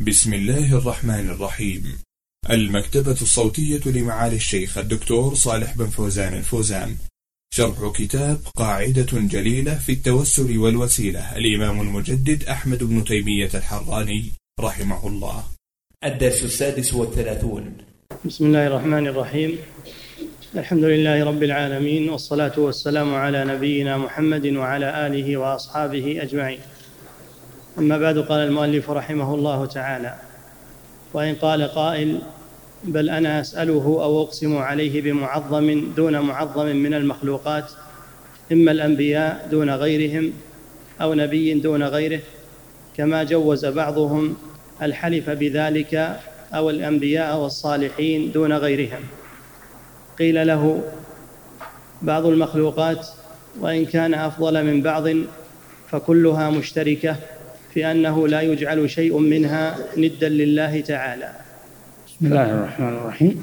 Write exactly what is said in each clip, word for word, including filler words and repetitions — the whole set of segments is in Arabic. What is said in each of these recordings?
بسم الله الرحمن الرحيم. المكتبة الصوتية لمعالي الشيخ الدكتور صالح بن فوزان الفوزان، شرح كتاب قاعدة جليلة في التوسل والوسيلة، الإمام المجدد أحمد بن تيمية الحراني رحمه الله. الدرس السادس والثلاثون. بسم الله الرحمن الرحيم. الحمد لله رب العالمين، والصلاة والسلام على نبينا محمد وعلى آله وأصحابه أجمعين. أما بعد، قال المؤلف رحمه الله تعالى: وإن قال قائل: بل أنا أسأله أو أقسم عليه بمعظم دون معظم من المخلوقات، إما الأنبياء دون غيرهم أو نبي دون غيره، كما جوز بعضهم الحلف بذلك، أو الأنبياء والصالحين دون غيرهم. قيل له: بعض المخلوقات وإن كان أفضل من بعض فكلها مشتركة في أنه لا يجعل شيء منها ندا لله تعالى. بسم الله الرحمن الرحيم.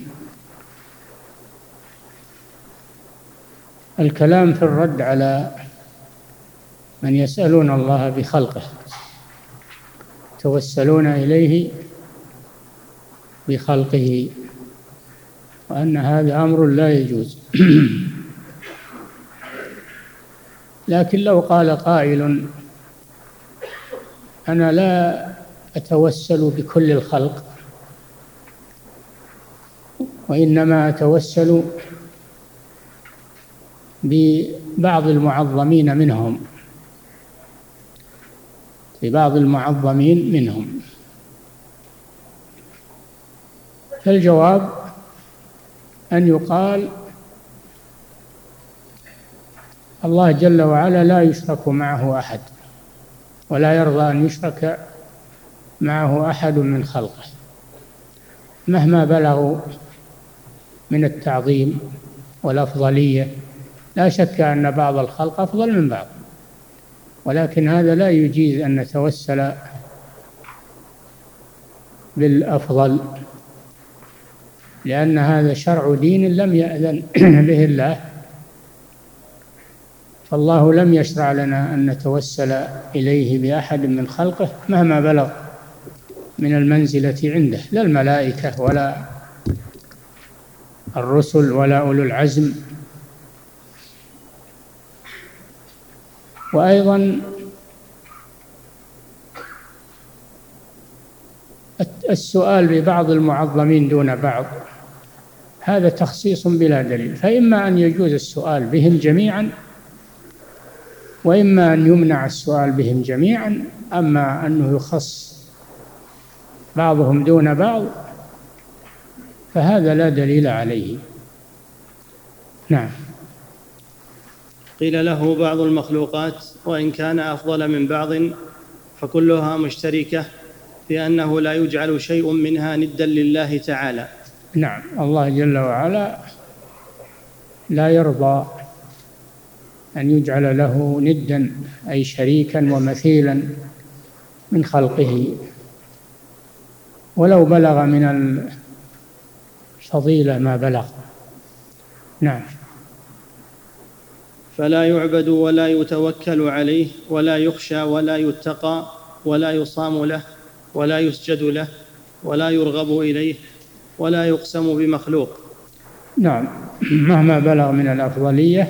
الكلام في الرد على من يسألون الله بخلقه، توسلون إليه بخلقه، وأن هذا أمر لا يجوز. لكن لو قال قائل: أنا لا أتوسل بكل الخلق، وإنما أتوسل ببعض المعظمين منهم ببعض المعظمين منهم فالجواب أن يقال: الله جل وعلا لا يشرك معه أحد، ولا يرضى أن يشرك معه أحد من خلقه مهما بلغوا من التعظيم والأفضلية. لا شك أن بعض الخلق أفضل من بعض، ولكن هذا لا يجيز أن نتوسل بالأفضل، لأن هذا شرع دين لم يأذن به الله، فالله لم يشرع لنا أن نتوسل إليه بأحد من خلقه مهما بلغ من المنزلة عنده، لا الملائكة ولا الرسل ولا أولو العزم. وأيضا السؤال ببعض المعظمين دون بعض هذا تخصيص بلا دليل، فإما أن يجوز السؤال بهم جميعا، وإما أن يمنع السؤال بهم جميعا. أما أنه يخص بعضهم دون بعض فهذا لا دليل عليه. نعم. قيل له: بعض المخلوقات وإن كان أفضل من بعض فكلها مشتركة في أنه لا يجعل شيء منها ندا لله تعالى. نعم، الله جل وعلا لا يرضى أن يجعل له ندا، أي شريكا ومثيلا من خلقه، ولو بلغ من الفضيلة ما بلغ. نعم. فلا يعبد ولا يتوكل عليه، ولا يخشى ولا يتقى، ولا يصام له، ولا يسجد له، ولا يرغب إليه، ولا يقسم بمخلوق. نعم، مهما بلغ من الأفضلية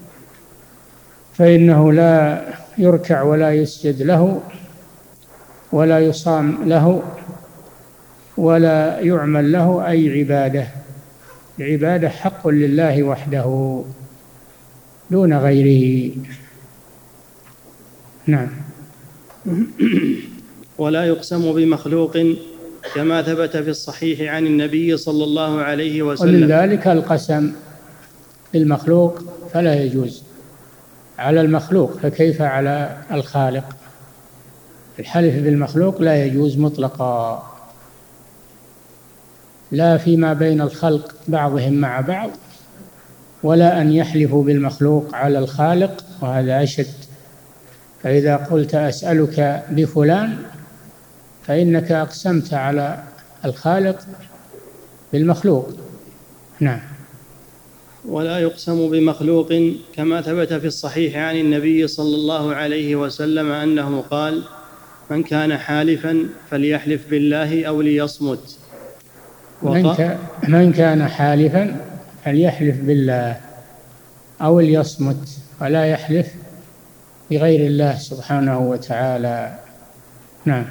فإنه لا يركع ولا يسجد له، ولا يصام له، ولا يعمل له أي عبادة. العبادة حق لله وحده دون غيره. نعم. ولا يقسم بمخلوق، كما ثبت في الصحيح عن النبي صلى الله عليه وسلم. ومن ذلك القسم بالمخلوق فلا يجوز على المخلوق، فكيف على الخالق؟ الحلف بالمخلوق لا يجوز مطلقا، لا فيما بين الخلق بعضهم مع بعض، ولا أن يحلفوا بالمخلوق على الخالق، وهذا أشد. فإذا قلت أسألك بفلان فإنك أقسمت على الخالق بالمخلوق. نعم. ولا يقسم بمخلوق، كما ثبت في الصحيح عن النبي صلى الله عليه وسلم أنه قال: من كان حالفا فليحلف بالله أو ليصمت. من, ك... من كان حالفا فليحلف بالله أو ليصمت ولا يحلف بغير الله سبحانه وتعالى. نعم.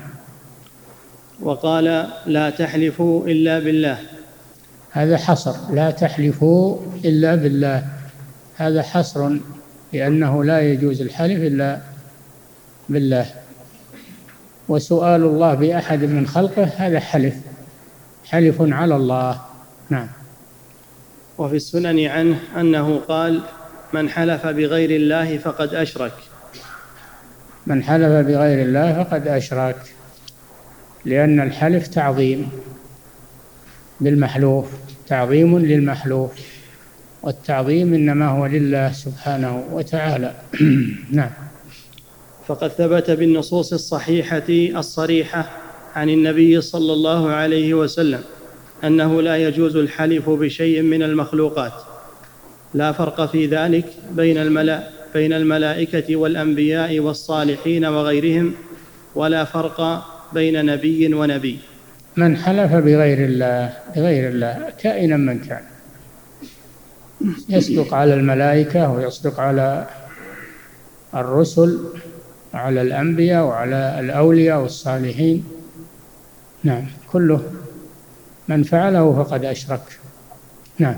وقال لا تحلفوا إلا بالله، هذا حصر، لا تحلفوا إلا بالله، هذا حصر، لأنه لا يجوز الحلف إلا بالله. وسؤال الله بأحد من خلقه هذا حلف، حلف على الله. نعم. وفي السنن عنه أنه قال من حلف بغير الله فقد أشرك. من حلف بغير الله فقد أشرك، لأن الحلف تعظيم بالمحلوف، تعظيم للمحلوف، والتعظيم إنما هو لله سبحانه وتعالى. نعم. فقد ثبت بالنصوص الصحيحة الصريحة عن النبي صلى الله عليه وسلم أنه لا يجوز الحلف بشيء من المخلوقات، لا فرق في ذلك بين الملأ بين الملائكة والأنبياء والصالحين وغيرهم، ولا فرق بين نبي ونبي. من حلف بغير الله بغير الله كائنا من كان، يصدق على الملائكة ويصدق على الرسل وعلى الأنبياء وعلى الأولياء والصالحين. نعم، كله من فعله فقد أشرك. نعم.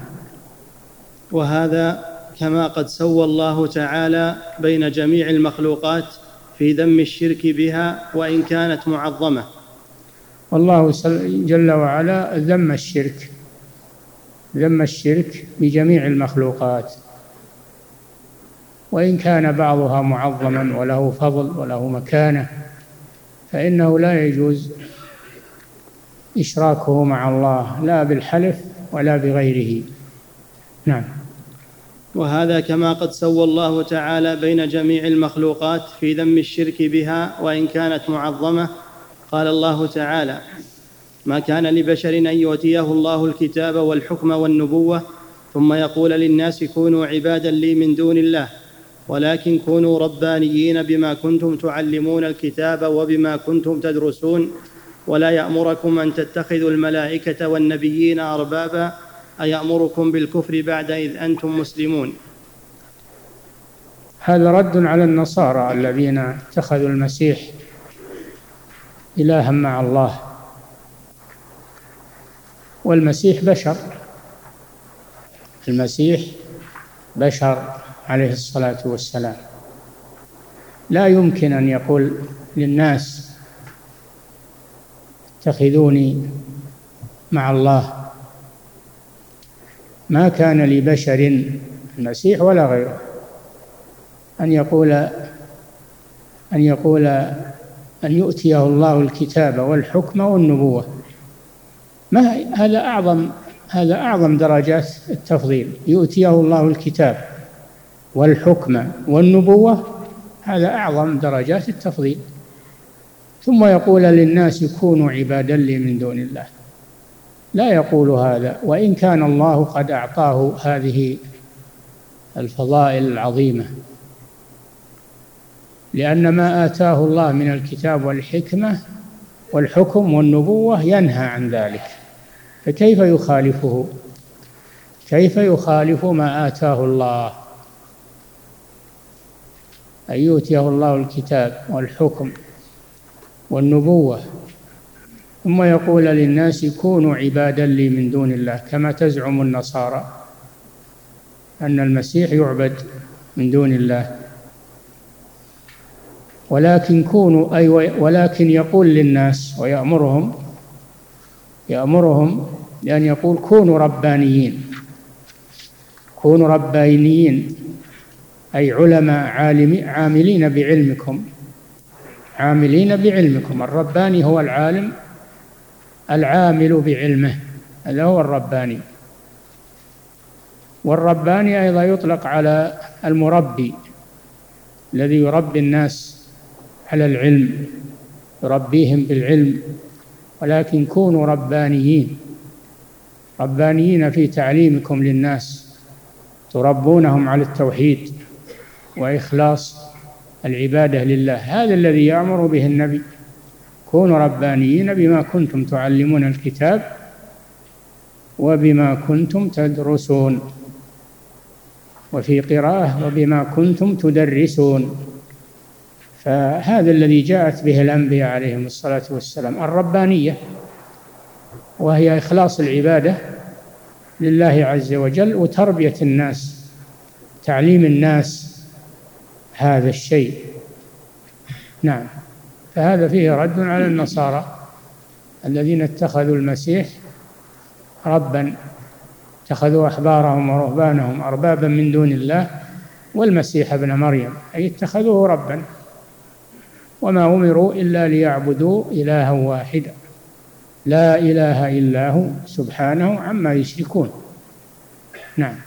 وهذا كما قد سوى الله تعالى بين جميع المخلوقات في ذم الشرك بها وإن كانت معظمة. والله جل وعلا ذم الشرك، ذم الشرك بجميع المخلوقات، وإن كان بعضها معظما وله فضل وله مكانة، فإنه لا يجوز إشراكه مع الله لا بالحلف ولا بغيره. نعم. وهذا كما قد سوى الله تعالى بين جميع المخلوقات في ذم الشرك بها وإن كانت معظمة. قال الله تعالى: ما كان لبشر أن يؤتيه الله الكتاب والحكم والنبوة ثم يقول للناس كونوا عبادا لي من دون الله، ولكن كونوا ربانيين بما كنتم تعلمون الكتاب وبما كنتم تدرسون، ولا يأمركم أن تتخذوا الملائكة والنبيين أربابا أيأمركم بالكفر بعد إذ أنتم مسلمون. هذا رد على النصارى الذين اتخذوا المسيح إلها مع الله، والمسيح بشر، المسيح بشر عليه الصلاة والسلام، لا يمكن أن يقول للناس اتخذوني مع الله. ما كان لبشر، المسيح ولا غيره، أن يقول أن يقول أن يؤتيه الله الكتاب والحكم والنبوة. ما هذا أعظم هذا أعظم درجات التفضيل، يؤتيه الله الكتاب والحكم والنبوة، هذا أعظم درجات التفضيل. ثم يقول للناس كونوا عبادا لي من دون الله، لا يقول هذا وإن كان الله قد أعطاه هذه الفضائل العظيمة، لأن ما آتاه الله من الكتاب والحكمة والحكم والنبوة ينهى عن ذلك، فكيف يخالفه؟ كيف يخالف ما آتاه الله؟ أن يؤتيه الله الكتاب والحكم والنبوة ثم يقول للناس كونوا عبادا لي من دون الله، كما تزعم النصارى أن المسيح يعبد من دون الله. ولكن كونوا أي ولكن يقول للناس ويأمرهم يأمرهم لأن يقول كونوا ربانيين، كونوا ربانيين أي علماء عاملين بعلمكم، عاملين بعلمكم. الرباني هو العالم العامل بعلمه، هذا هو الرباني. والرباني أيضا يطلق على المربي الذي يربي الناس على العلم، يربيهم بالعلم. ولكن كونوا ربانيين، ربانيين في تعليمكم للناس، تربونهم على التوحيد وإخلاص العبادة لله. هذا الذي يأمر به النبي كونوا ربانيين بما كنتم تعلمون الكتاب وبما كنتم تدرسون، وفي قراءة وبما كنتم تدرسون. فهذا الذي جاءت به الأنبياء عليهم الصلاة والسلام، الربانية، وهي إخلاص العبادة لله عز وجل وتربية الناس، تعليم الناس هذا الشيء. نعم. فهذا فيه رد على النصارى الذين اتخذوا المسيح ربا، اتخذوا أحبارهم ورهبانهم أربابا من دون الله والمسيح ابن مريم، أي اتخذوه ربا، وما أمروا إلا ليعبدوا إلها واحدا لا إله إلا هو سبحانه عما يشركون. نعم.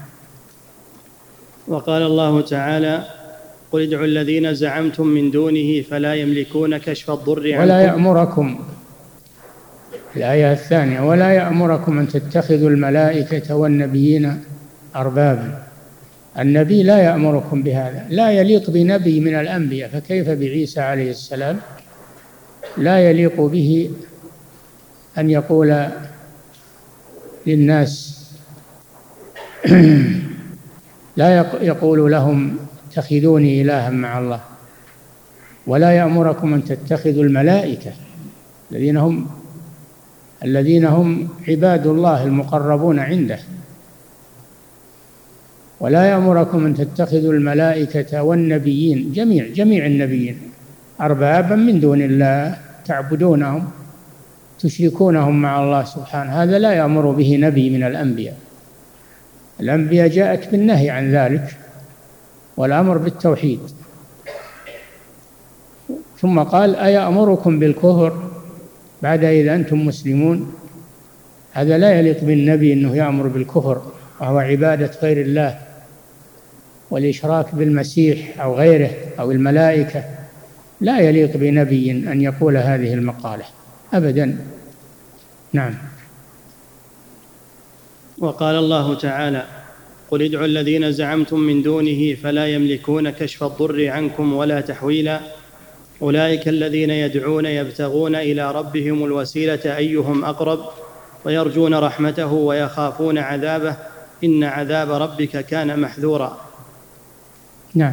وقال الله تعالى: قل ادعوا الذين زعمتم من دونه فلا يملكون كشف الضر عنكم ولا يأمركم، الآية الثانية: ولا يأمركم أن تتخذوا الملائكة والنبيين أربابا. النبي لا يأمركم بهذا، لا يليق بنبي من الأنبياء، فكيف بعيسى عليه السلام؟ لا يليق به أن يقول للناس لا يقول لهم اتخذوني إلها مع الله. ولا يأمركم أن تتخذوا الملائكة الذين هم الذين هم عباد الله المقربون عنده. ولا يأمركم أن تتخذوا الملائكة والنبيين جميع جميع النبيين أربابا من دون الله تعبدونهم تشركونهم مع الله سبحانه. هذا لا يأمر به نبي من الأنبياء. الأنبياء جاءت بالنهي عن ذلك والأمر بالتوحيد. ثم قال: أيأمركم بالكفر بعد إذا أنتم مسلمون؟ هذا لا يليق بالنبي أنه يأمر بالكفر، وهو عبادة غير الله والإشراك بالمسيح أو غيره أو الملائكة. لا يليق بنبي أن يقول هذه المقالة أبدا. نعم. وقال الله تعالى: قل ادعوا الذين زعمتم من دونه فلا يملكون كشف الضر عنكم ولا تحويلا أولئك الذين يدعون يبتغون إلى ربهم الوسيلة أيهم أقرب ويرجون رحمته ويخافون عذابه إن عذاب ربك كان محذورا. نعم.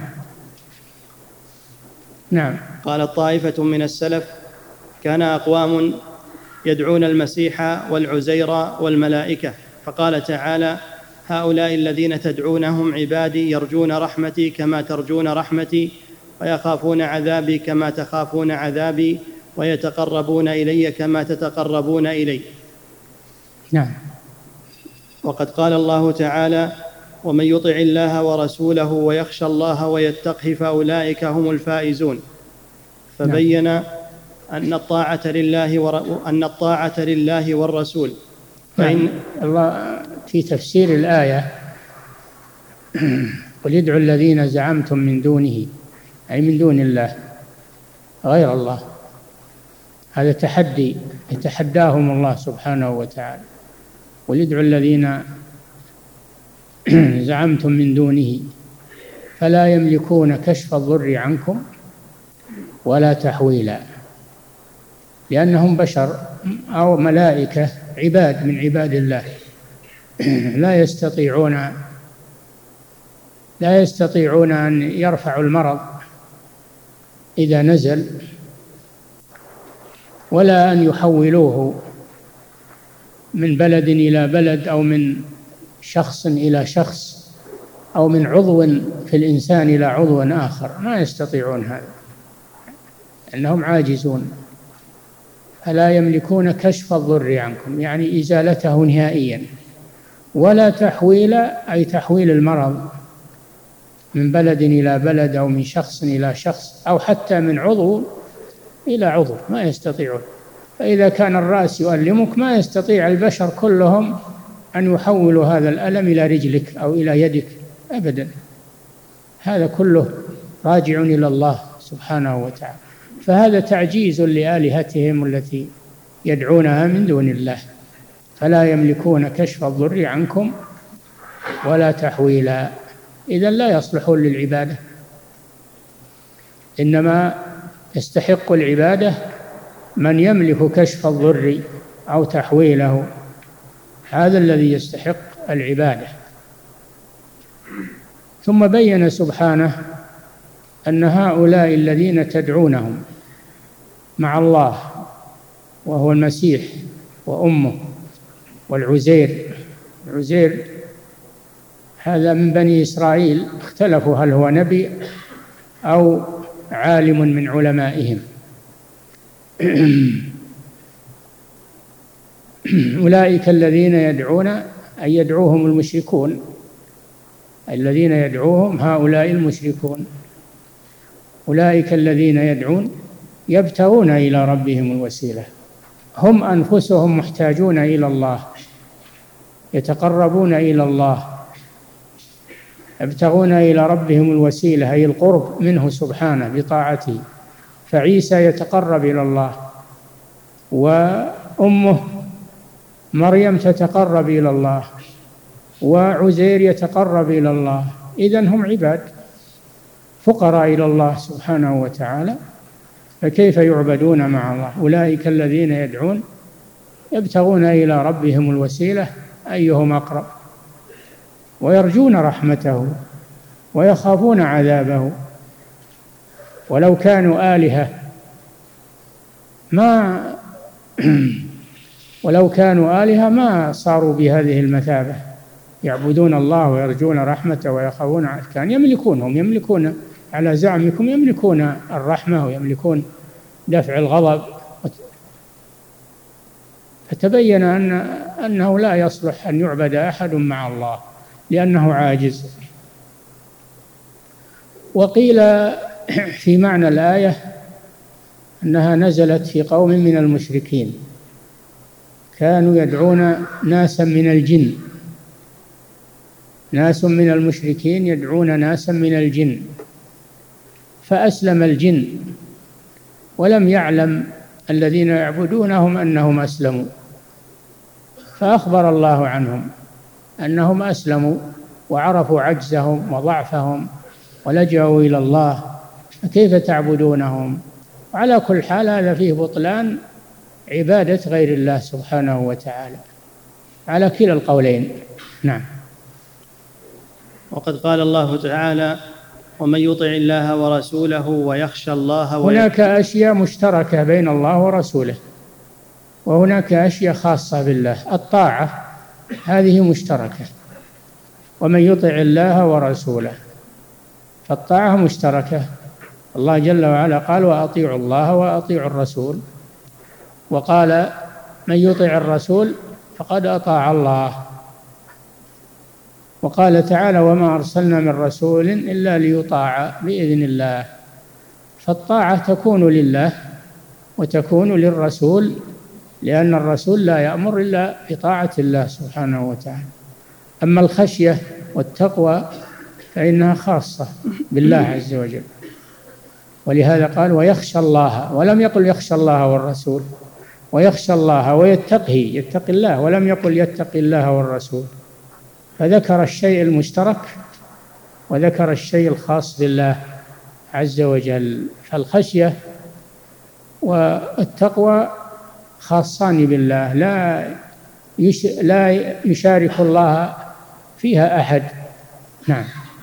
نعم. قال طائفة من السلف: كان أقوام يدعون المسيح والعزير والملائكة، فقال تعالى: هؤلاء الذين تدعونهم عبادي يرجون رحمتي كما ترجون رحمتي ويخافون عذابي كما تخافون عذابي ويتقربون إلي كما تتقربون إلي. نعم. وقد قال الله تعالى: ومن يطع الله ورسوله ويخشى الله ويتقه فأولئك هم الفائزون. فبين نعم. أن الطاعة لله ور... أن الطاعة لله والرسول. فإن نعم. الله في تفسير الآية: قل ادعوا الذين زعمتم من دونه، أي من دون الله غير الله. هذا تحدي يتحداهم الله سبحانه وتعالى. قل ادعوا الذين زعمتم من دونه فلا يملكون كشف الضر عنكم ولا تحويلا، لأنهم بشر أو ملائكة عباد من عباد الله لا يستطيعون لا يستطيعون أن يرفعوا المرض إذا نزل، ولا أن يحولوه من بلد إلى بلد أو من شخص إلى شخص أو من عضو في الإنسان إلى عضو آخر. ما يستطيعون هذا، أنهم عاجزون. فلا يملكون كشف الضر عنكم يعني إزالته نهائيا، ولا تحويل أي تحويل المرض من بلد إلى بلد أو من شخص إلى شخص أو حتى من عضو إلى عضو، ما يستطيعون. فإذا كان الرأس يؤلمك ما يستطيع البشر كلهم أن يحولوا هذا الألم إلى رجلك أو إلى يدك أبدا. هذا كله راجع إلى الله سبحانه وتعالى. فهذا تعجيز لآلهتهم التي يدعونها من دون الله. فلا يملكون كشف الضر عنكم ولا تحويلا، إذن لا يصلحون للعبادة، إنما يستحق العبادة من يملك كشف الضر أو تحويله، هذا الذي يستحق العبادة. ثم بين سبحانه أن هؤلاء الذين تدعونهم مع الله، وهو المسيح وأمه والعزير، العزير هذا من بني إسرائيل، اختلفوا هل هو نبي أو عالم من علمائهم. أولئك الذين يدعون، أي يدعوهم المشركون، الذين يدعوهم هؤلاء المشركون، أولئك الذين يدعون يبتغون إلى ربهم الوسيلة، هم أنفسهم محتاجون إلى الله، يتقربون إلى الله، يبتغون إلى ربهم الوسيلة، أي القرب منه سبحانه بطاعته. فعيسى يتقرب إلى الله، وأمه مريم تتقرب إلى الله، وعزير يتقرب إلى الله، إذن هم عباد فقراء إلى الله سبحانه وتعالى، فكيف يعبدون مع الله؟ أولئك الذين يدعون يبتغون إلى ربهم الوسيلة أيهم أقرب، ويرجون رحمته ويخافون عذابه. ولو كانوا آلهة ما ولو كانوا آلهة ما صاروا بهذه المثابة، يعبدون الله ويرجون رحمته ويخافون عذابه. كان يملكونهم، يملكون على زعمكم، يملكون الرحمة ويملكون دفع الغضب. فتبين أن أنه لا يصلح أن يعبد أحد مع الله لأنه عاجز. وقيل في معنى الآية أنها نزلت في قوم من المشركين كانوا يدعون ناسا من الجن، ناس من المشركين يدعون ناسا من الجن، فأسلم الجن ولم يعلم الذين يعبدونهم أنهم أسلموا، فأخبر الله عنهم أنهم أسلموا وعرفوا عجزهم وضعفهم ولجأوا إلى الله، فكيف تعبدونهم؟ على كل حال هذا فيه بطلان عبادة غير الله سبحانه وتعالى على كلا القولين. نعم. وقد قال الله تعالى: ومن يطع الله ورسوله ويخشى الله ويخشى. هناك أشياء مشتركة بين الله ورسوله، وهناك أشياء خاصة بالله. الطاعة هذه مشتركة، ومن يطع الله ورسوله، فالطاعة مشتركة. الله جل وعلا قال: وأطيعوا الله وأطيعوا الرسول، وقال: من يطع الرسول فقد أطاع الله. وقال تعالى: وما أرسلنا من رسول إلا ليطاع بإذن الله. فالطاعة تكون لله وتكون للرسول، لأن الرسول لا يأمر إلا بطاعة الله سبحانه وتعالى. أما الخشية والتقوى فإنها خاصة بالله عز وجل، ولهذا قال: ويخشى الله، ولم يقل يخشى الله والرسول، ويخشى الله ويتقي، يتقي الله، ولم يقل يتقي الله والرسول. فذكر الشيء المشترك وذكر الشيء الخاص بالله عز وجل. فالخشية والتقوى خاصان بالله، لا يش لا يشارك الله فيها أحد. نعم.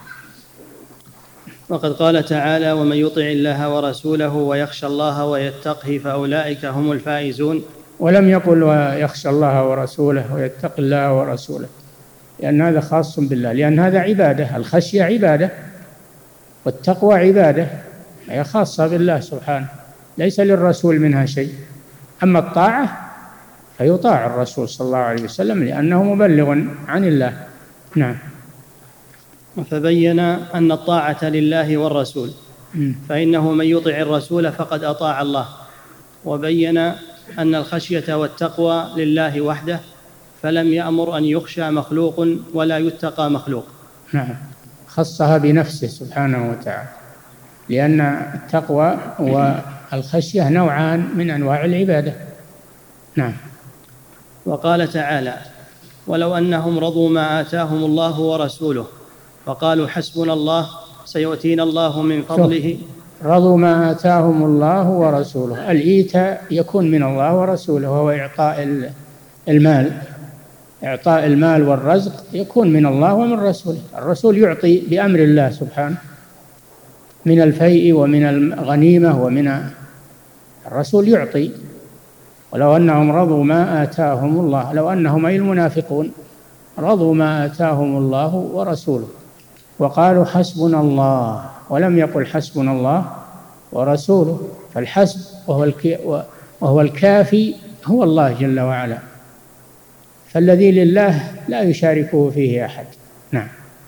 وقد قال تعالى: ومن يطع الله ورسوله ويخشى الله ويتقه فأولئك هم الفائزون. ولم يقل ويخشى الله ورسوله ويتقي الله ورسوله، لأن هذا خاص بالله، لأن هذا عبادة. الخشية عبادة والتقوى عبادة، هي خاصة بالله سبحانه، ليس للرسول منها شيء. أما الطاعة فيطاع الرسول صلى الله عليه وسلم لأنه مبلغ عن الله. نعم. فبين أن الطاعة لله والرسول، فإنه من يطع الرسول فقد أطاع الله. وبين أن الخشية والتقوى لله وحده، فلم يأمر أن يخشى مخلوق ولا يتقى مخلوق. نعم، خصها بنفسه سبحانه وتعالى، لأن التقوى والخشية نوعان من أنواع العبادة. نعم. وقال تعالى: ولو أنهم رضوا ما آتاهم الله ورسوله وقالوا حسبنا الله سيؤتينا الله من فضله. رضوا ما آتاهم الله ورسوله. الإيتاء يكون من الله ورسوله، وهو إعطاء المال. إعطاء المال والرزق يكون من الله ومن رسوله. الرسول يعطي بأمر الله سبحانه من الفيء ومن الغنيمة، ومن الرسول يعطي. ولو أنهم رضوا ما آتاهم الله، لو أنهم أي المنافقون رضوا ما آتاهم الله ورسوله وقالوا حسبنا الله، ولم يقل حسبنا الله ورسوله. فالحسب وهو الكافي هو الله جل وعلا، فالذي لله لا يشاركه فيه أحد. نعم.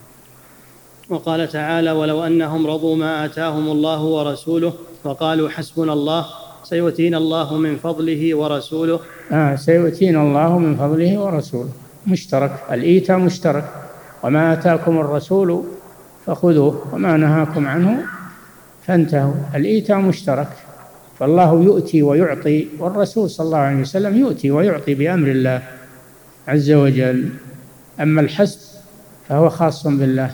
وقال تعالى: ولو أنهم رضوا ما آتاهم الله ورسوله وقالوا حسبنا الله سيؤتينا الله من فضله ورسوله. آه سيؤتينا الله من فضله ورسوله، مشترك. الإيتاء مشترك. وما آتاكم الرسول فخذوه وما نهاكم عنه فانتهوا. الإيتاء مشترك، فالله يؤتي ويعطي، والرسول صلى الله عليه وسلم يؤتي ويعطي بأمر الله عز وجل. أما الحسب فهو خاص بالله.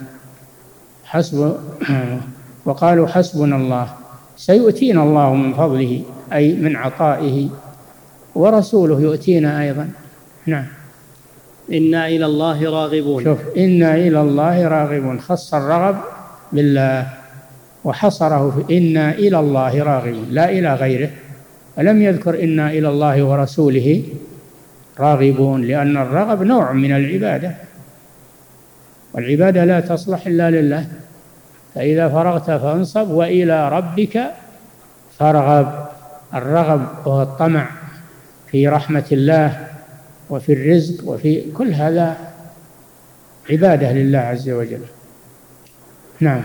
حسب وقالوا حسبنا الله سيؤتينا الله من فضله، أي من عطائه، ورسوله يؤتينا أيضا. نعم. إنا إلى الله راغبون. شوف، إنا إلى الله راغبون، خص الرغب بالله وحصره في إنا إلى الله راغبون لا إلى غيره، ولم يذكر إنا إلى الله ورسوله راغبون، لأن الرغب نوع من العبادة، والعبادة لا تصلح إلا لله. فإذا فرغت فانصب وإلى ربك فارغب. الرغب وهو الطمع في رحمة الله وفي الرزق وفي كل هذا عبادة لله عز وجل. نعم.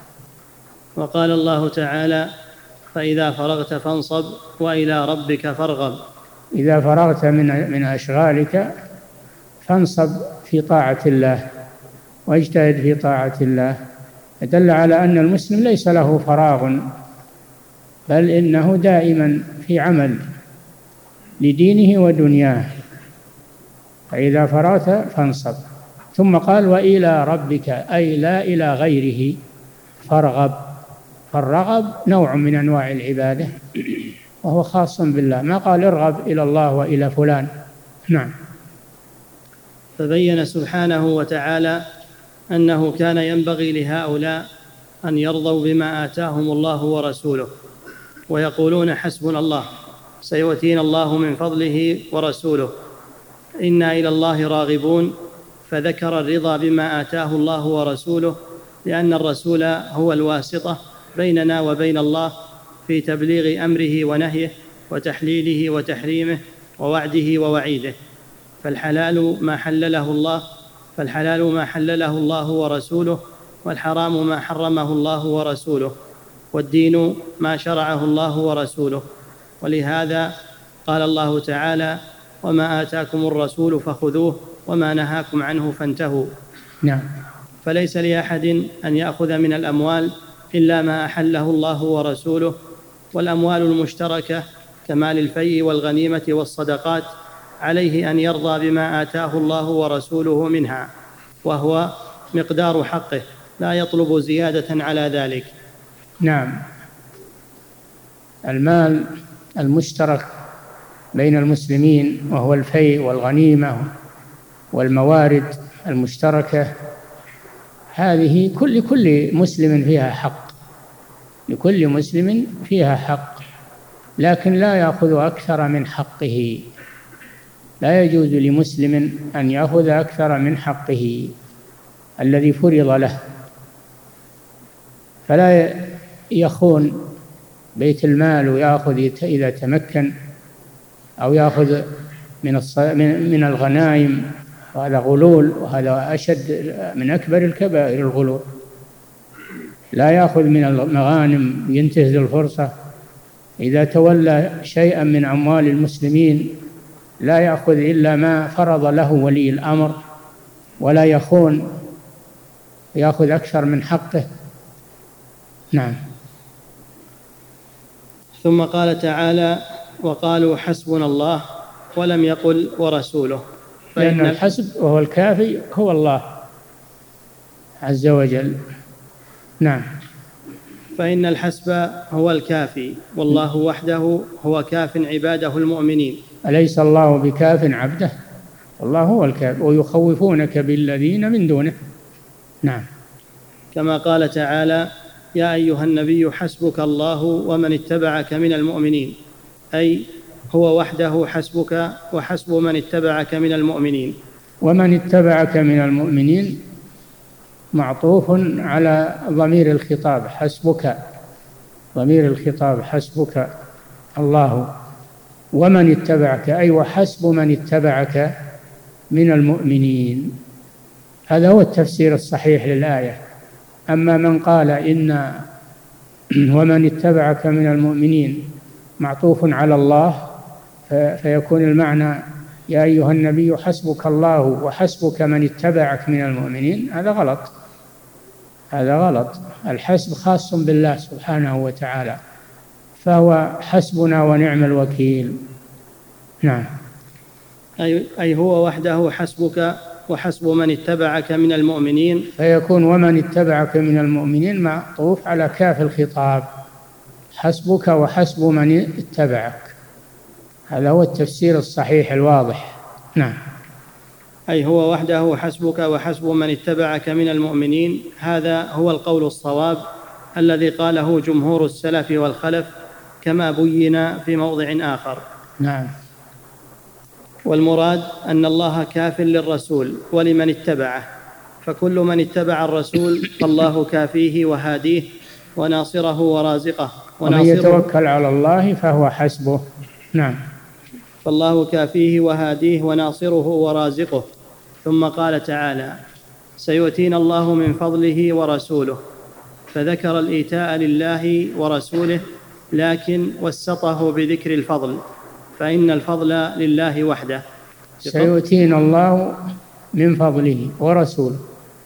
وقال الله تعالى: فإذا فرغت فانصب وإلى ربك فارغب. إذا فرغت من من أشغالك فانصب في طاعة الله واجتهد في طاعة الله. يدل على أن المسلم ليس له فراغ، بل إنه دائما في عمل لدينه ودنياه. فإذا فرغت فانصب. ثم قال: وإلى ربك، أي لا إلى غيره فارغب. فالرغب نوع من أنواع العبادة وهو خاص بالله، ما قال ارغب إلى الله وإلى فلان. نعم. فبين سبحانه وتعالى أنه كان ينبغي لهؤلاء أن يرضوا بما آتاهم الله ورسوله ويقولون حسبنا الله سيؤتينا الله من فضله ورسوله إنا إلى الله راغبون. فذكر الرضا بما آتاه الله ورسوله لأن الرسول هو الواسطة بيننا وبين الله في تبليغ أمره ونهيه وتحليله وتحريمه ووعده ووعيده. فالحلال ما حلله الله فالحلال ما حلله الله ورسوله، والحرام ما حرمه الله ورسوله، والدين ما شرعه الله ورسوله. ولهذا قال الله تعالى: وما آتاكم الرسول فخذوه وما نهاكم عنه فانتهوا. نعم. فليس لأحد أن يأخذ من الأموال إلا ما أحله الله ورسوله، والأموال المشتركة كمال الفيء والغنيمة والصدقات عليه أن يرضى بما آتاه الله ورسوله منها، وهو مقدار حقه، لا يطلب زيادة على ذلك. نعم. المال المشترك بين المسلمين وهو الفيء والغنيمة والموارد المشتركة، هذه كل كل مسلم فيها حق، لكل مسلم فيها حق، لكن لا يأخذ أكثر من حقه. لا يجوز لمسلم أن يأخذ أكثر من حقه الذي فرض له، فلا يخون بيت المال ويأخذ إذا تمكن، أو يأخذ من من الغنائم، وهذا غلول، وهذا أشد من أكبر الكبائر الغلول. لا يأخذ من المغانم ينتهز الفرصة. إذا تولى شيئا من أموال المسلمين لا يأخذ إلا ما فرض له ولي الأمر، ولا يخون يأخذ أكثر من حقه. نعم. ثم قال تعالى: وقالوا حسبنا الله، ولم يقل ورسوله، لأن الحسب وهو الكافي هو الله عز وجل. نعم. فإن الحسب هو الكافي، والله وحده هو كاف عباده المؤمنين. أليس الله بكاف عبده؟ الله هو الكاف، ويخوفونك بالذين من دونه. نعم. كما قال تعالى: يا أيها النبي حسبك الله ومن اتبعك من المؤمنين، أي هو وحده حسبك وحسب من اتبعك من المؤمنين. ومن اتبعك من المؤمنين معطوف على ضمير الخطاب حسبك، ضمير الخطاب حسبك الله ومن اتبعك، أي وحسب من اتبعك من المؤمنين. هذا هو التفسير الصحيح للآية. أما من قال إن ومن اتبعك من المؤمنين معطوف على الله فيكون المعنى يا أيها النبي حسبك الله وحسبك من اتبعك من المؤمنين، هذا غلط، هذا غلط. الحسب خاص بالله سبحانه وتعالى، فهو حسبنا ونعم الوكيل. نعم. أي هو وحده حسبك وحسب من اتبعك من المؤمنين، فيكون ومن اتبعك من المؤمنين معطوف على كاف الخطاب، حسبك وحسب من اتبعك. هذا هو التفسير الصحيح الواضح. نعم. أي هو وحده حسبك وحسب من اتبعك من المؤمنين، هذا هو القول الصواب الذي قاله جمهور السلف والخلف كما بين في موضع آخر. نعم. والمراد أن الله كاف للرسول ولمن اتبعه، فكل من اتبع الرسول فالله كافيه وهاديه وناصره ورازقه. ومن يتوكل على الله فهو حسبه. نعم. فالله كافيه وهاديه وناصره ورازقه. ثم قال تعالى: سيؤتينا الله من فضله ورسوله، فذكر الإيتاء لله ورسوله لكن وسطه بذكر الفضل، فإن الفضل لله وحده. سيؤتينا الله من فضله ورسوله،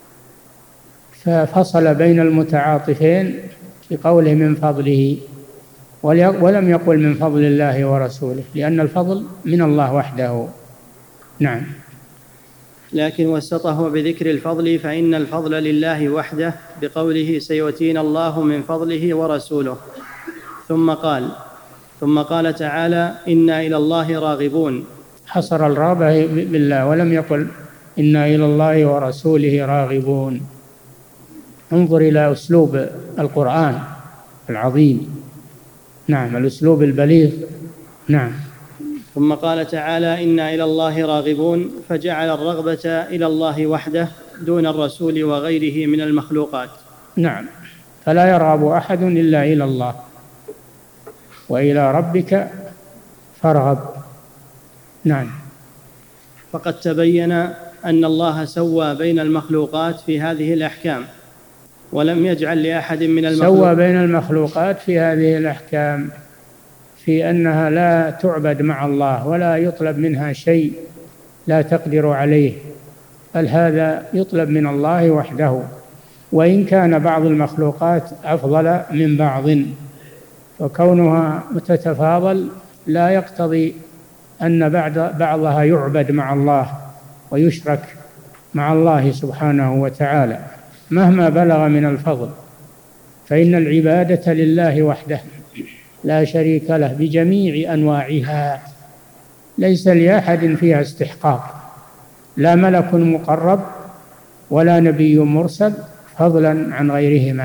ففصل بين المتعاطفين بقوله من فضله، ولم يقل من فضل الله ورسوله، لأن الفضل من الله وحده. نعم. لكن وسطه بذكر الفضل، فإن الفضل لله وحده، بقوله سيؤتينا الله من فضله ورسوله. ثم قال ثم قال تعالى: إنا إلى الله راغبون. حصر الرغبة بالله ولم يقل إنا إلى الله ورسوله راغبون. انظر إلى أسلوب القرآن العظيم. نعم، الأسلوب البليغ. نعم. ثم قال تعالى: إنا إلى الله راغبون، فجعل الرغبة إلى الله وحده دون الرسول وغيره من المخلوقات. نعم، فلا يرغب أحد إلا إلى الله، وإلى ربك فارغب. نعم. فقد تبين أن الله سوى بين المخلوقات في هذه الأحكام، ولم يجعل لأحد من المخلوقات سوى بين المخلوقات في هذه الأحكام في أنها لا تعبد مع الله ولا يطلب منها شيء لا تقدر عليه، بل هذا يطلب من الله وحده، وإن كان بعض المخلوقات أفضل من بعض، وكونها تتفاضل لا يقتضي أن بعد بعضها يعبد مع الله ويشرك مع الله سبحانه وتعالى مهما بلغ من الفضل، فإن العبادة لله وحده لا شريك له بجميع أنواعها، ليس لأحد فيها استحقاق، لا ملك مقرب ولا نبي مرسل فضلا عن غيرهما.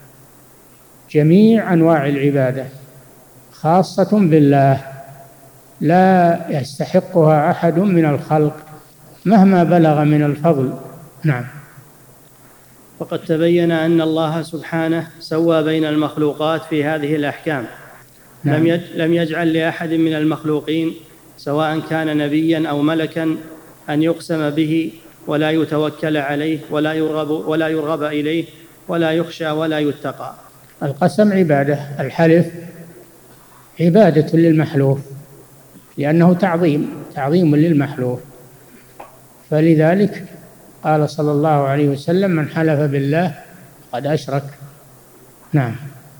جميع أنواع العبادة خاصة بالله لا يستحقها أحد من الخلق مهما بلغ من الفضل. نعم. وقد تبين أن الله سبحانه سوى بين المخلوقات في هذه الأحكام. نعم. لم يجعل لأحد من المخلوقين سواء كان نبيا أو ملكا أن يقسم به ولا يتوكل عليه ولا يرغب, ولا يرغب إليه ولا يخشى ولا يتقى. القسم عبادة، الحلف عبادة للمحلوف لأنه تعظيم تعظيم للمحلوف، فلذلك قال صلى الله عليه وسلم: من حلف بالله قد أشرك. نعم.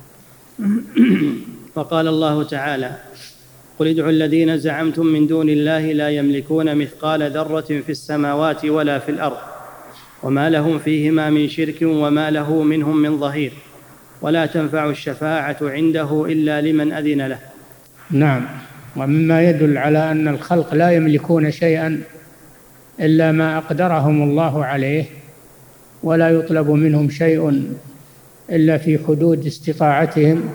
وقال الله تعالى: قل ادعوا الذين زعمتم من دون الله لا يملكون مثقال ذرة في السماوات ولا في الأرض وما لهم فيهما من شرك وما له منهم من ظهير. ولا تنفع الشفاعة عنده إلا لمن أذن له. نعم. ومما يدل على أن الخلق لا يملكون شيئا إلا ما أقدرهم الله عليه، ولا يطلب منهم شيء إلا في حدود استطاعتهم،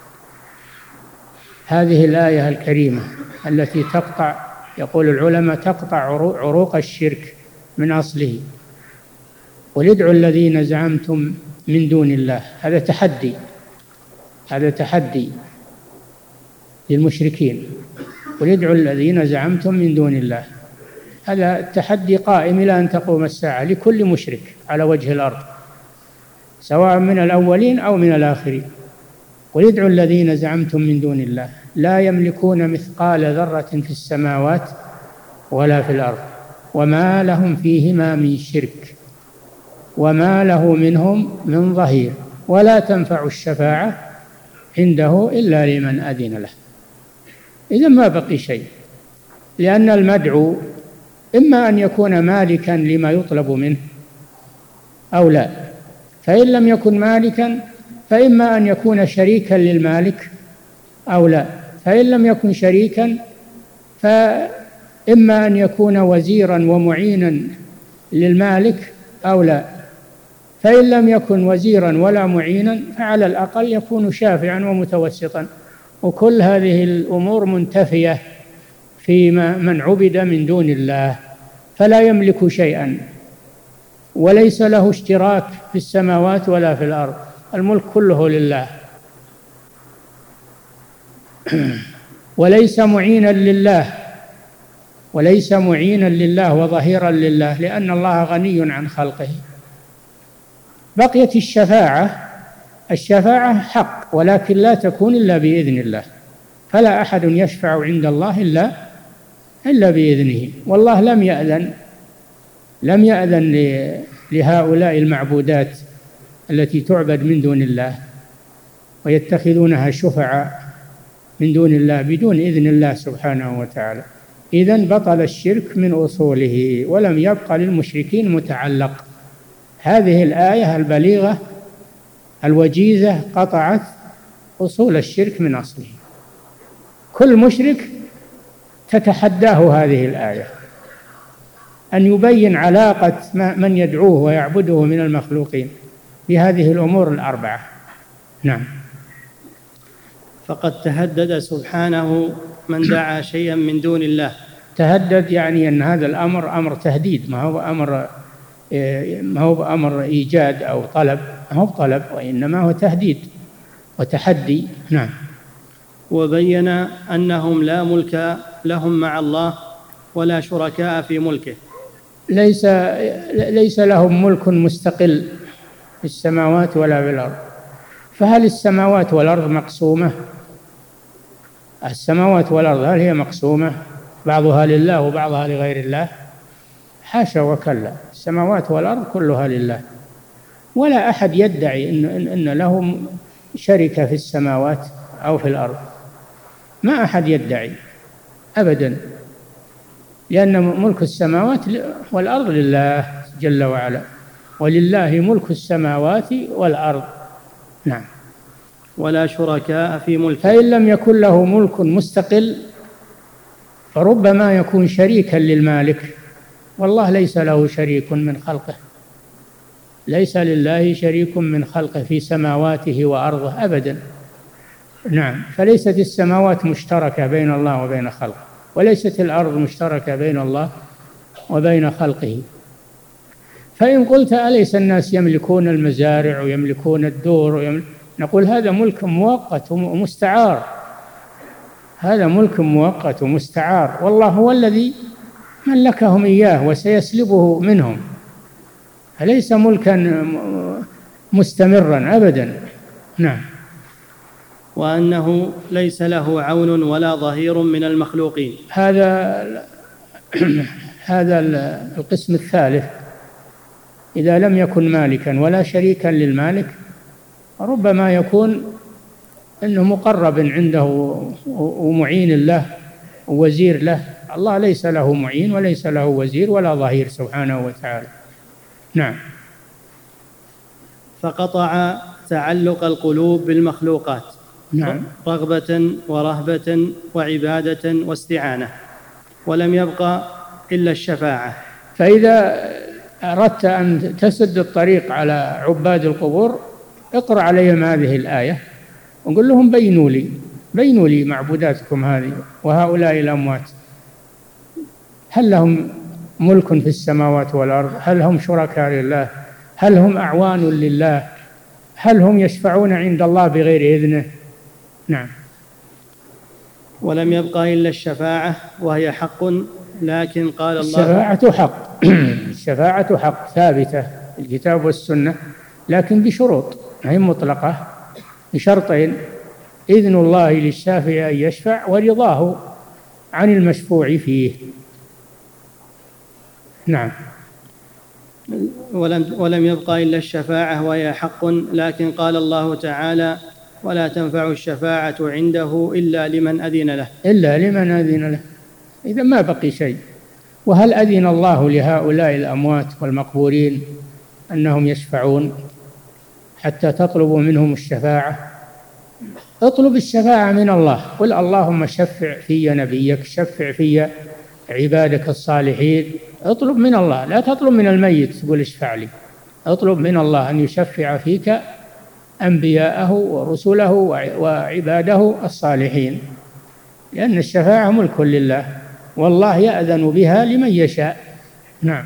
هذه الآية الكريمة التي تقطع، يقول العلماء، تقطع عروق الشرك من أصله. قل ادعوا الذين زعمتم من دون الله، هذا تحدي، هذا تحدي للمشركين. قل ادعوا الذين زعمتم من دون الله، هذا التحدي قائم إلى أن تقوم الساعة لكل مشرك على وجه الأرض، سواء من الأولين أو من الآخرين. قل ادعوا الذين زعمتم من دون الله لا يملكون مثقال ذرة في السماوات ولا في الأرض وما لهم فيهما من شرك وما له منهم من ظهير ولا تنفع الشفاعة عنده إلا لمن أذن له. إذن ما بقي شيء، لأن المدعو إما أن يكون مالكا لما يطلب منه أو لا، فإن لم يكن مالكا فإما أن يكون شريكا للمالك أو لا، فإن لم يكن شريكا فإما أن يكون وزيرا ومعينا للمالك أو لا، فإن لم يكن وزيرا ولا معينا فعلى الأقل يكون شافعا ومتوسطا. وكل هذه الأمور منتفية في من عبد من دون الله، فلا يملك شيئا وليس له اشتراك في السماوات ولا في الأرض، الملك كله لله. وليس معينا لله وليس معينا لله وظهيرا لله، لأن الله غني عن خلقه. بقيت الشفاعة، الشفاعة حق ولكن لا تكون إلا بإذن الله، فلا أحد يشفع عند الله إلا إلا بإذنه. والله لم يأذن لم يأذن لهؤلاء المعبودات التي تعبد من دون الله ويتخذونها شفعاء من دون الله بدون إذن الله سبحانه وتعالى. إذن بطل الشرك من أصوله ولم يبقى للمشركين متعلق. هذه الآية البليغة الوجيزة قطعت أصول الشرك من أصله. كل مشرك تتحداه هذه الآية أن يبين علاقة من يدعوه ويعبده من المخلوقين بهذه الأمور الأربعة. نعم. فقد تهدد سبحانه من دعا شيئا من دون الله. تهدد يعني أن هذا الأمر أمر تهديد، ما هو أمر ما هو أمر إيجاد أو طلب، ما هو طلب وإنما هو تهديد وتحدي. نعم. وبين أنهم لا ملك لهم مع الله ولا شركاء في ملكه. ليس ليس لهم ملك مستقل في السماوات ولا في الأرض. فهل السماوات والأرض مقسومة؟ السماوات والأرض هل هي مقسومة بعضها لله وبعضها لغير الله؟ حاشا وكلا، السماوات والأرض كلها لله، ولا أحد يدعي إن, إن له شركة في السماوات أو في الأرض، ما أحد يدعي أبدا، لأن ملك السماوات والأرض لله جل وعلا، ولله ملك السماوات والأرض. نعم. ولا شركاء في ملكه. فإن لم يكن له ملك مستقل فربما يكون شريكا للمالك، والله ليس له شريك من خلقه، ليس لله شريك من خلقه في سماواته وأرضه أبدا. نعم. فليست السماوات مشتركة بين الله وبين خلقه، وليست الأرض مشتركة بين الله وبين خلقه. فإن قلت أليس الناس يملكون المزارع ويملكون الدور ويملك... نقول هذا ملك مؤقت ومستعار، هذا ملك مؤقت ومستعار، والله هو الذي ملكهم إياه وسيسلبه منهم، فليس ملكا مستمرا أبدا. نعم. وأنه ليس له عون ولا ظهير من المخلوقين. هذا هذا القسم الثالث، إذا لم يكن مالكا ولا شريكا للمالك ربما يكون أنه مقرب عنده ومعين له ووزير له. الله ليس له معين وليس له وزير ولا ظهير سبحانه وتعالى. نعم. فقطع تعلق القلوب بالمخلوقات، نعم. رغبة ورهبة وعبادة واستعانة، ولم يبقى إلا الشفاعة. فإذا أردت أن تسد الطريق على عباد القبور اقرأ عليهم هذه الآية وقل لهم بينوا لي بينوا لي معبوداتكم هذه وهؤلاء الأموات، هل لهم ملك في السماوات والأرض؟ هل هم شركاء لله؟ هل هم أعوان لله؟ هل هم يشفعون عند الله بغير إذنه؟ نعم. ولم يبقى إلا الشفاعة وهي حق، لكن قال الله الشفاعة حق الشفاعة حق ثابتة في الكتاب والسنة، لكن بشروط، هي مطلقة، بشرطين: إذن الله للشافع أن يشفع ورضاه عن المشفوع فيه. نعم. ولم, ولم يبقى إلا الشفاعة وهي حق، لكن قال الله تعالى: ولا تنفع الشفاعة عنده إلا لمن أذن له. إلا لمن أذن له، إذا ما بقي شيء. وهل أذن الله لهؤلاء الأموات والمقبورين أنهم يشفعون حتى تطلبوا منهم الشفاعة؟ اطلب الشفاعة من الله، قل اللهم شفع في نبيك، شفع في عبادك الصالحين. اطلب من الله، لا تطلب من الميت تقول اشفع لي، اطلب من الله أن يشفع فيك أنبياءه ورسله وعباده الصالحين، لأن الشفاعة ملك لله والله يأذن بها لمن يشاء. نعم.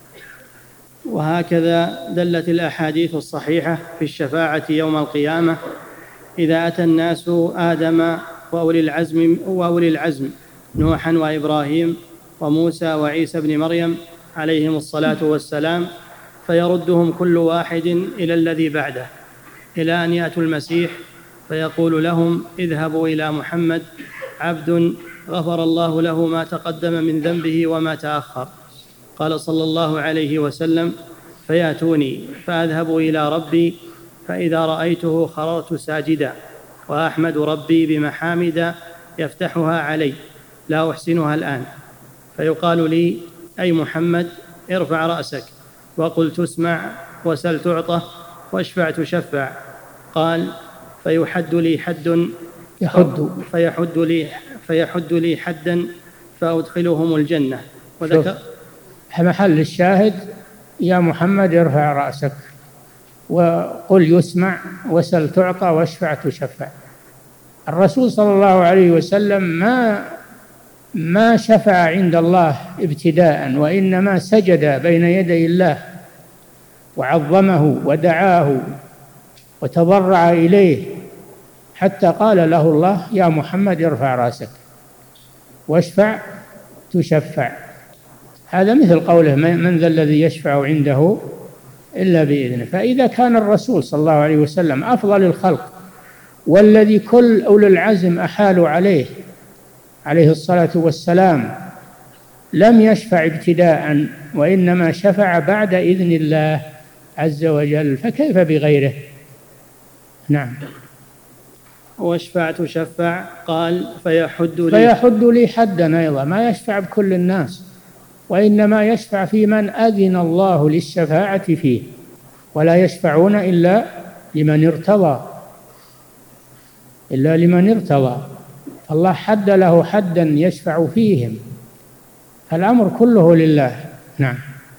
وهكذا دلت الأحاديث الصحيحة في الشفاعة يوم القيامة إذا أتى الناس آدم وأولي العزم, وأولي العزم نوحا وإبراهيم وموسى وعيسى بن مريم عليهم الصلاة والسلام، فيردهم كل واحد إلى الذي بعده، إلى أن يأتوا المسيح فيقول لهم: اذهبوا إلى محمد عبد غفر الله له ما تقدم من ذنبه وما تأخر. قال صلى الله عليه وسلم: فيأتوني فأذهب إلى ربي، فإذا رأيته خررت ساجدا وأحمد ربي بمحامد يفتحها علي لا أحسنها الآن، فيقال لي: أي محمد ارفع رأسك وقل تسمع وسل تعطى واشفع تشفع. قال: فيحد لي حد يحد فيحد لي فيحد لي حدا فأدخلهم الجنة. وذكر محل الشاهد: يا محمد ارفع رأسك وقل يسمع وسل تعطى واشفع تشفع. الرسول صلى الله عليه وسلم ما ما شفع عند الله ابتداء، وإنما سجد بين يدي الله وعظمه ودعاه وتضرع إليه حتى قال له الله: يا محمد ارفع رأسك واشفع تشفع. هذا مثل قوله: من ذا الذي يشفع عنده إلا بإذنه. فإذا كان الرسول صلى الله عليه وسلم أفضل الخلق والذي كل أولي العزم أحالوا عليه عليه الصلاة والسلام لم يشفع ابتداء وإنما شفع بعد إذن الله عز وجل، فكيف بغيره؟ نعم. واشفع تشفع. قال: فيحد لي فيحد لي حدا أيضا، ما يشفع بكل الناس، وإنما يشفع في من أذن الله للشفاعة فيه، ولا يشفعون إلا لمن ارتضى إلا لمن ارتضى الله حد له حدا يشفع فيهم، الأمر كله لله. نعم.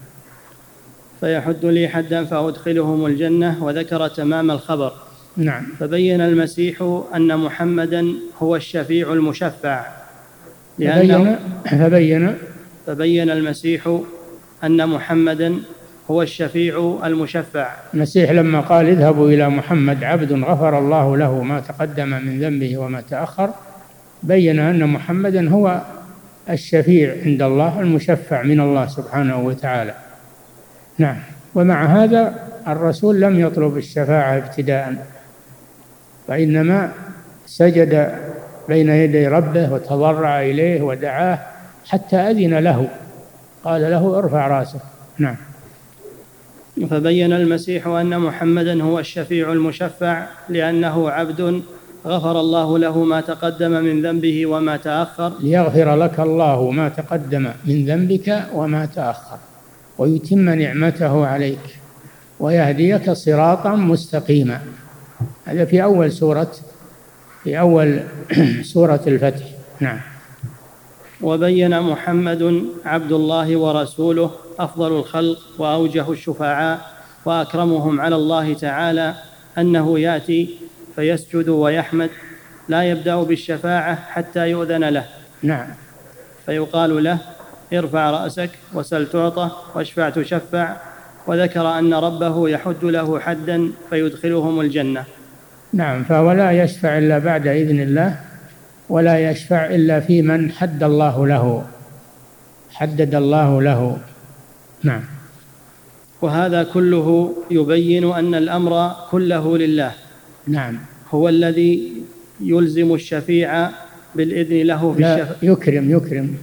فيحد لي حدا فأدخلهم الجنة. وذكر تمام الخبر. نعم. فبين المسيح أن محمدا هو الشفيع المشفع، فبين فبين فبين المسيح أن محمدا هو الشفيع المشفع. المسيح لما قال: اذهبوا إلى محمد عبد غفر الله له ما تقدم من ذنبه وما تأخر، بين أن محمدا هو الشفيع عند الله المشفع من الله سبحانه وتعالى. نعم. ومع هذا الرسول لم يطلب الشفاعة ابتداء، وإنما سجد بين يدي ربه وتضرع إليه ودعاه حتى أذن له، قال له: ارفع رأسك. نعم. فبين المسيح أن محمدا هو الشفيع المشفع لأنه عبد غفر الله له ما تقدم من ذنبه وما تأخر، ليغفر لك الله ما تقدم من ذنبك وما تأخر ويتم نعمته عليك ويهديك صراطا مستقيما. هذا في أول سورة في أول سورة الفتح. نعم. وبين محمد عبد الله ورسوله أفضل الخلق وأوجه الشفعاء وأكرمهم على الله تعالى أنه يأتي فيسجد ويحمد لا يبدأ بالشفاعة حتى يؤذن له. نعم. فيقال له ارفع رأسك وسل تعطى واشفع تشفع، وذكر أن ربه يحد له حدا فيدخلهم الجنة. نعم. فهو لا يشفع إلا بعد إذن الله، ولا يشفع إلا في من حد الله له حدد الله له. نعم. وهذا كله يبين أن الأمر كله لله. نعم. هو الذي يلزم الشفيع بالإذن له في لا الشفاعة. يكرم يكرم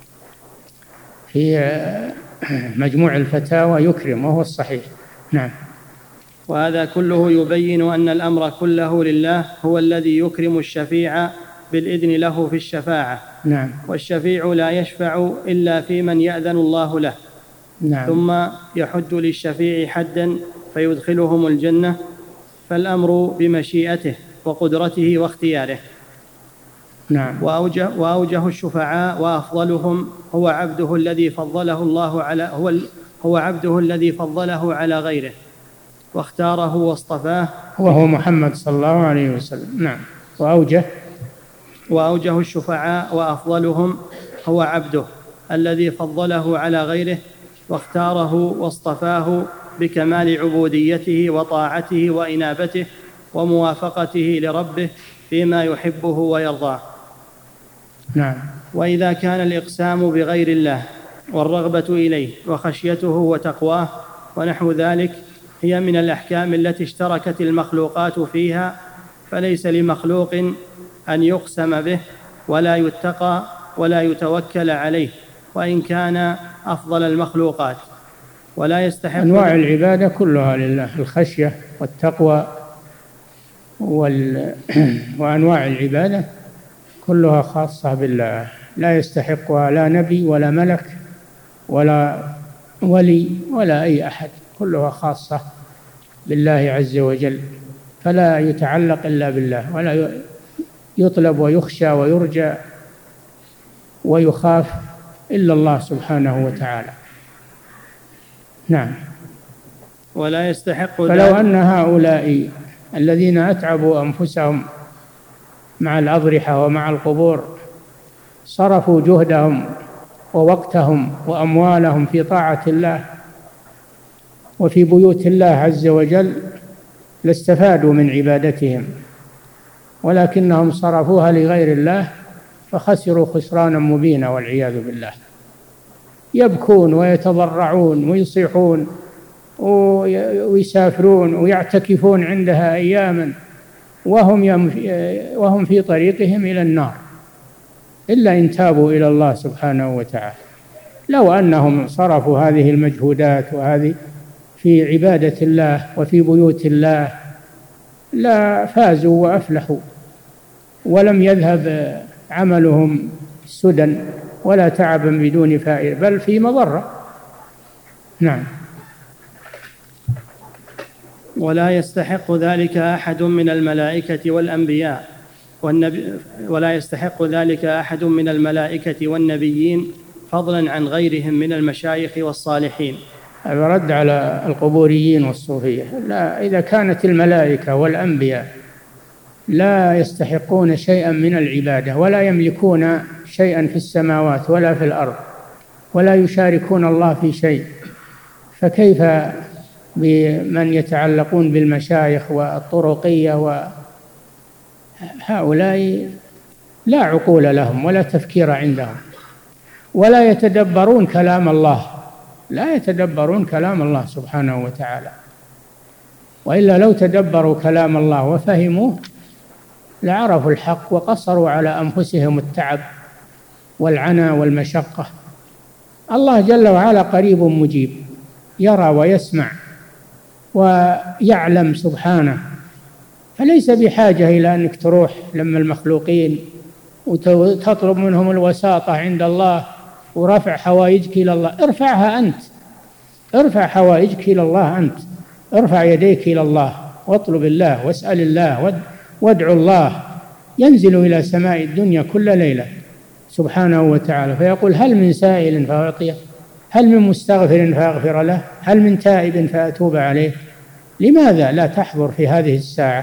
في مجموع الفتاوى يكرم وهو الصحيح. نعم. وهذا كله يبين أن الأمر كله لله، هو الذي يكرم الشفيع بالإذن له في الشفاعة. نعم. والشفيع لا يشفع إلا في من يأذن الله له. نعم. ثم يحد للشفيع حدا فيدخلهم الجنة، فالأمر بمشيئته وقدرته واختياره. نعم. وأوجه, وأوجه الشفعاء وأفضلهم هو عبده الذي فضله الله على هو, هو عبده الذي فضله على غيره واختاره واصطفاه، وهو محمد صلى الله عليه وسلم. نعم. وأوجه وأوجه الشفعاء وأفضلهم هو عبده الذي فضله على غيره واختاره واصطفاه بكمال عبوديته وطاعته وإنابته وموافقته لربه فيما يحبه ويرضاه. نعم. وإذا كان الإقسام بغير الله والرغبة إليه وخشيته وتقواه ونحو ذلك هي من الأحكام التي اشتركت المخلوقات فيها، فليس لمخلوق أن يقسم به ولا يتقى ولا يتوكل عليه وإن كان أفضل المخلوقات، ولا يستحق. أنواع العبادة كلها لله، الخشية والتقوى وال... وأنواع العبادة كلها خاصة بالله، لا يستحقها لا نبي ولا ملك ولا ولي ولا أي أحد، كلها خاصة بالله عز وجل، فلا يتعلق إلا بالله، ولا يطلب ويخشى ويرجى ويخاف إلا الله سبحانه وتعالى. نعم. ولا يستحق. فلو أن هؤلاء الذين أتعبوا أنفسهم مع الأضرحة ومع القبور صرفوا جهدهم ووقتهم وأموالهم في طاعة الله وفي بيوت الله عز وجل لاستفادوا من عبادتهم، ولكنهم صرفوها لغير الله فخسروا خسرانا مبينا والعياذ بالله. يبكون ويتضرعون ويصيحون ويسافرون ويعتكفون عندها أياما وهم وهم في طريقهم إلى النار، إلا إن تابوا إلى الله سبحانه وتعالى. لو أنهم صرفوا هذه المجهودات وهذه في عبادة الله وفي بيوت الله لا فازوا وأفلحوا، ولم يذهب عملهم سدى ولا تعبا بدون فائدة، بل في مضرة. نعم. ولا يستحق ذلك أحد من الملائكة والأنبياء والنبي ولا يستحق ذلك أحد من الملائكة والنبيين فضلا عن غيرهم من المشايخ والصالحين. هذا رد على القبوريين والصوفية. لا، إذا كانت الملائكة والأنبياء لا يستحقون شيئا من العبادة ولا يملكون شيئا في السماوات ولا في الأرض ولا يشاركون الله في شيء، فكيف بمن يتعلقون بالمشايخ والطرقية؟ وهؤلاء لا عقول لهم ولا تفكير عندهم، ولا يتدبرون كلام الله لا يتدبرون كلام الله سبحانه وتعالى. وإلا لو تدبروا كلام الله وفهموه لعرفوا الحق وقصروا على أنفسهم التعب والعنى والمشقة. الله جل وعلا قريب مجيب، يرى ويسمع ويعلم سبحانه، فليس بحاجة إلى أنك تروح لما المخلوقين وتطلب منهم الوساطة عند الله ورفع حوائجك إلى الله. ارفعها أنت، ارفع حوائجك إلى الله أنت، ارفع يديك إلى الله واطلب الله واسأل الله وادعو الله. ينزل إلى سماء الدنيا كل ليلة سبحانه وتعالى فيقول: هل من سائل فأعطيه؟ هل من مستغفر فأغفر له؟ هل من تائب فأتوب عليه؟ لماذا لا تحضر في هذه الساعة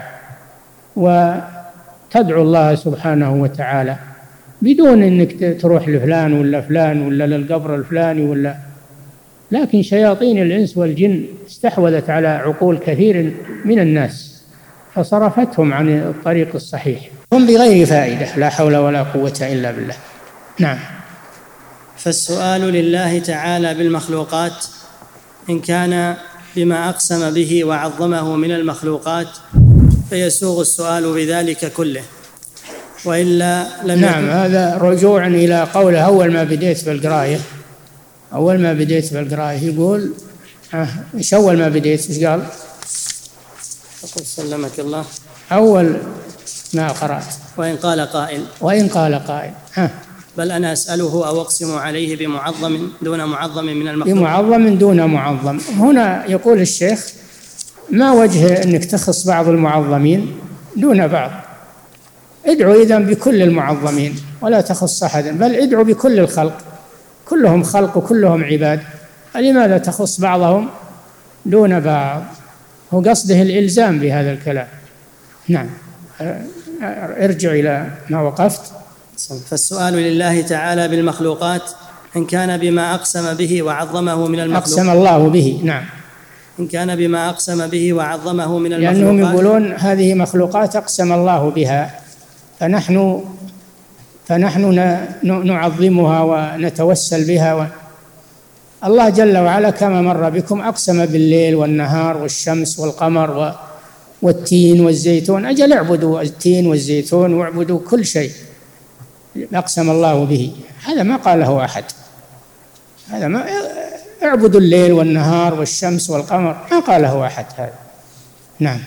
وتدعو الله سبحانه وتعالى بدون أنك تروح لفلان ولا فلان ولا للقبر الفلاني ولا؟ لكن شياطين الإنس والجن استحوذت على عقول كثير من الناس فصرفتهم عن الطريق الصحيح، هم بغير فائدة، لا حول ولا قوة إلا بالله. نعم. فالسؤال لله تعالى بالمخلوقات إن كان بما أقسم به وعظمه من المخلوقات فيسوغ السؤال بذلك كله، وإلا لم نعم يكن. هذا رجوع إلى قوله أول ما بديت بالقراءة أول ما بديت بالقراءة يقول آه إيش أول ما بديت إيش قال؟ يقول سلمك الله أول ما قرأت وإن قال قائل وإن قال قائل ها بل أنا أسأله أو أقسم عليه بمعظم دون معظم من المخلوق. بمعظم دون معظم. هنا يقول الشيخ: ما وجه أنك تخص بعض المعظمين دون بعض؟ ادعو إذن بكل المعظمين ولا تخص أحدا، بل ادعو بكل الخلق، كلهم خلق وكلهم عباد، لماذا تخص بعضهم دون بعض؟ هو قصده الإلزام بهذا الكلام. نعم. ارجع إلى ما وقفت. فالسؤال لله تعالى بالمخلوقات إن كان بما أقسم به وعظمه من المخلوقات. أقسم الله به. نعم. إن كان بما أقسم به وعظمه من المخلوقات، لأنهم يقولون هذه مخلوقات أقسم الله بها، فنحن فنحن نعظمها ونتوسل بها و... الله جل وعلا كما مر بكم أقسم بالليل والنهار والشمس والقمر و... والتين والزيتون، أجل اعبدوا التين والزيتون واعبدوا كل شيء أقسم الله به. هذا ما قاله أحد، هذا ما اعبدوا الليل والنهار والشمس والقمر ما قاله أحد هذا. نعم.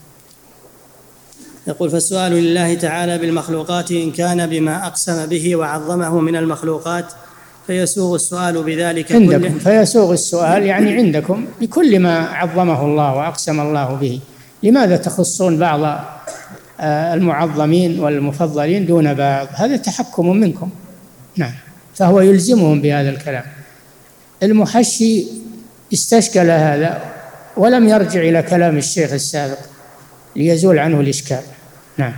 يقول: فالسؤال لله تعالى بالمخلوقات إن كان بما أقسم به وعظمه من المخلوقات فيسوغ السؤال بذلك عندكم كله. فيسوغ السؤال يعني عندكم بكل ما عظمه الله وأقسم الله به، لماذا تخصون بعض المعظمين والمفضلين دون بعض؟ هذا تحكم منكم. نعم. فهو يلزمهم بهذا الكلام. المحشي استشكل هذا ولم يرجع إلى كلام الشيخ السابق ليزول عنه الإشكال. نعم.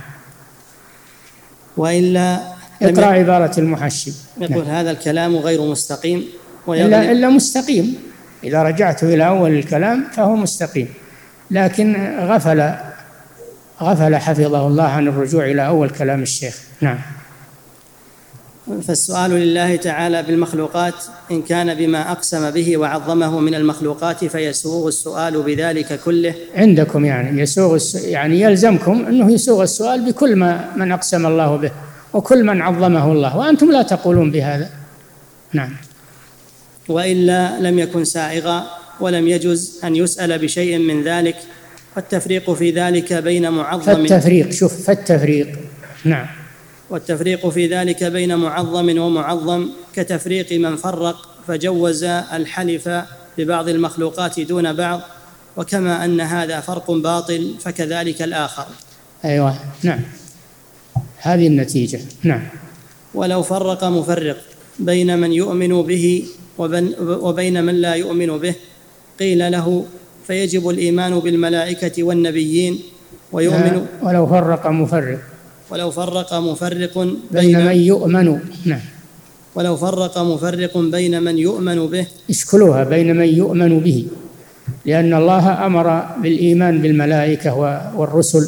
وإلا اقرأ عبارة المحشي. يقول: نعم. هذا الكلام غير مستقيم إلا, إلا مستقيم، إذا رجعت إلى أول الكلام فهو مستقيم، لكن غفل غفل حفظه الله عن الرجوع إلى أول كلام الشيخ. نعم. فالسؤال لله تعالى بالمخلوقات إن كان بما أقسم به وعظمه من المخلوقات فيسوغ السؤال بذلك كله. عندكم يعني يسوغ يعني يلزمكم أنه يسوغ السؤال بكل ما من أقسم الله به وكل من عظمه الله، وأنتم لا تقولون بهذا. نعم. وإلا لم يكن سائغا ولم يجز أن يسأل بشيء من ذلك، والتفريق في ذلك بين معظم فالتفريق شوف فالتفريق نعم والتفريق في ذلك بين معظم ومعظم كتفريق من فرق فجوز الحلف ببعض المخلوقات دون بعض، وكما أن هذا فرق باطل فكذلك الآخر. أيوة نعم، هذه النتيجة. نعم. ولو فرق مفرق بين من يؤمن به وبين من لا يؤمن به قيل له فيجب الإيمان بالملائكة والنبيين ويؤمن. ولو فرق مفرق ولو فرق مفرق بين, بين من يؤمن. نعم. ولو فرق مفرق بين من يؤمن به، اشكلوها بين من يؤمن به، لأن الله أمر بالإيمان بالملائكة والرسل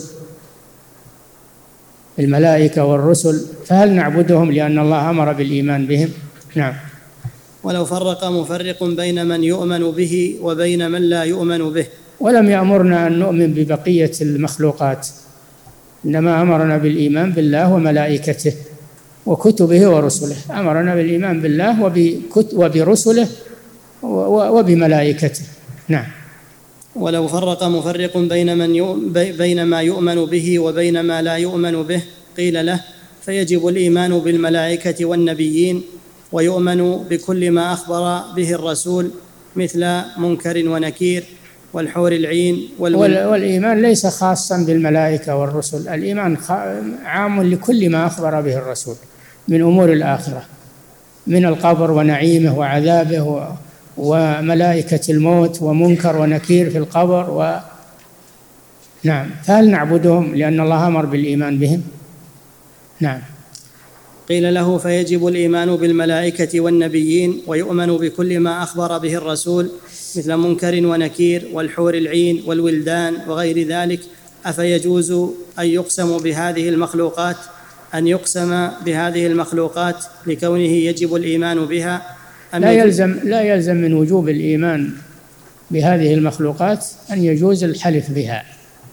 الملائكة والرسل، فهل نعبدهم لأن الله أمر بالإيمان بهم؟ نعم. ولو فرق مفرق بين من يؤمن به وبين من لا يؤمن به، ولم يأمرنا أن نؤمن ببقية المخلوقات، إنما أمرنا بالإيمان بالله وملائكته وكتبه ورسله، أمرنا بالإيمان بالله وبرسله وبملائكته. نعم. ولو فرق مفرق بين من يؤمن بين ما يؤمن به وبين ما لا يؤمن به قيل له فيجب الإيمان بالملائكة والنبيين ويؤمن بكل ما أخبر به الرسول مثل منكر ونكير والحور العين والولد. والإيمان ليس خاصا بالملائكة والرسل، الإيمان عام لكل ما أخبر به الرسول من أمور الآخرة، من القبر ونعيمه وعذابه وملائكة الموت ومنكر ونكير في القبر و... نعم. فهل نعبدهم لأن الله أمر بالإيمان بهم؟ نعم. قيل له: فيجب الإيمان بالملائكة والنبيين ويؤمن بكل ما أخبر به الرسول مثل منكر ونكير والحور العين والولدان وغير ذلك، أفيجوز أن يقسم بهذه المخلوقات أن يقسم بهذه المخلوقات لكونه يجب الإيمان بها؟ لا يلزم لا يلزم من وجوب الإيمان بهذه المخلوقات أن يجوز الحلف بها،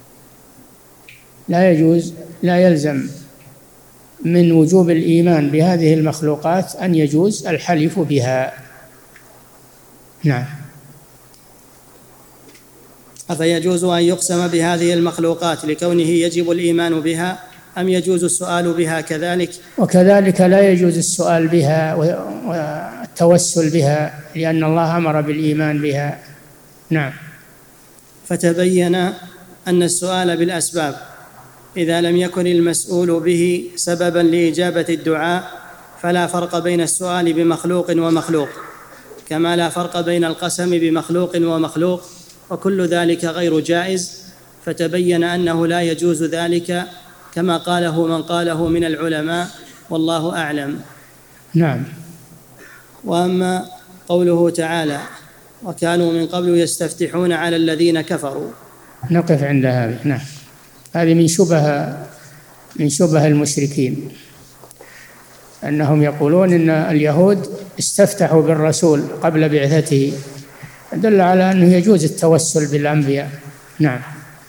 لا يجوز لا يلزم من وجوب الإيمان بهذه المخلوقات أن يجوز الحلف بها. نعم. أفيجوز أن يقسم بهذه المخلوقات لكونه يجب الإيمان بها أم يجوز السؤال بها كذلك؟ وكذلك لا يجوز السؤال بها والتوسل بها لأن الله أمر بالإيمان بها. نعم. فتبين أن السؤال بالأسباب إذا لم يكن المسؤول به سببا لإجابة الدعاء فلا فرق بين السؤال بمخلوق ومخلوق، كما لا فرق بين القسم بمخلوق ومخلوق، وكل ذلك غير جائز. فتبين أنه لا يجوز ذلك كما قاله من قاله من العلماء، والله أعلم. نعم. وأما قوله تعالى: وكانوا من قبل يستفتحون على الذين كفروا، نقف عند هذا. نعم. هذه من شبه من شبه المشركين، أنهم يقولون إن اليهود استفتحوا بالرسول قبل بعثته، دل على أنه يجوز التوسل بالأنبياء. نعم.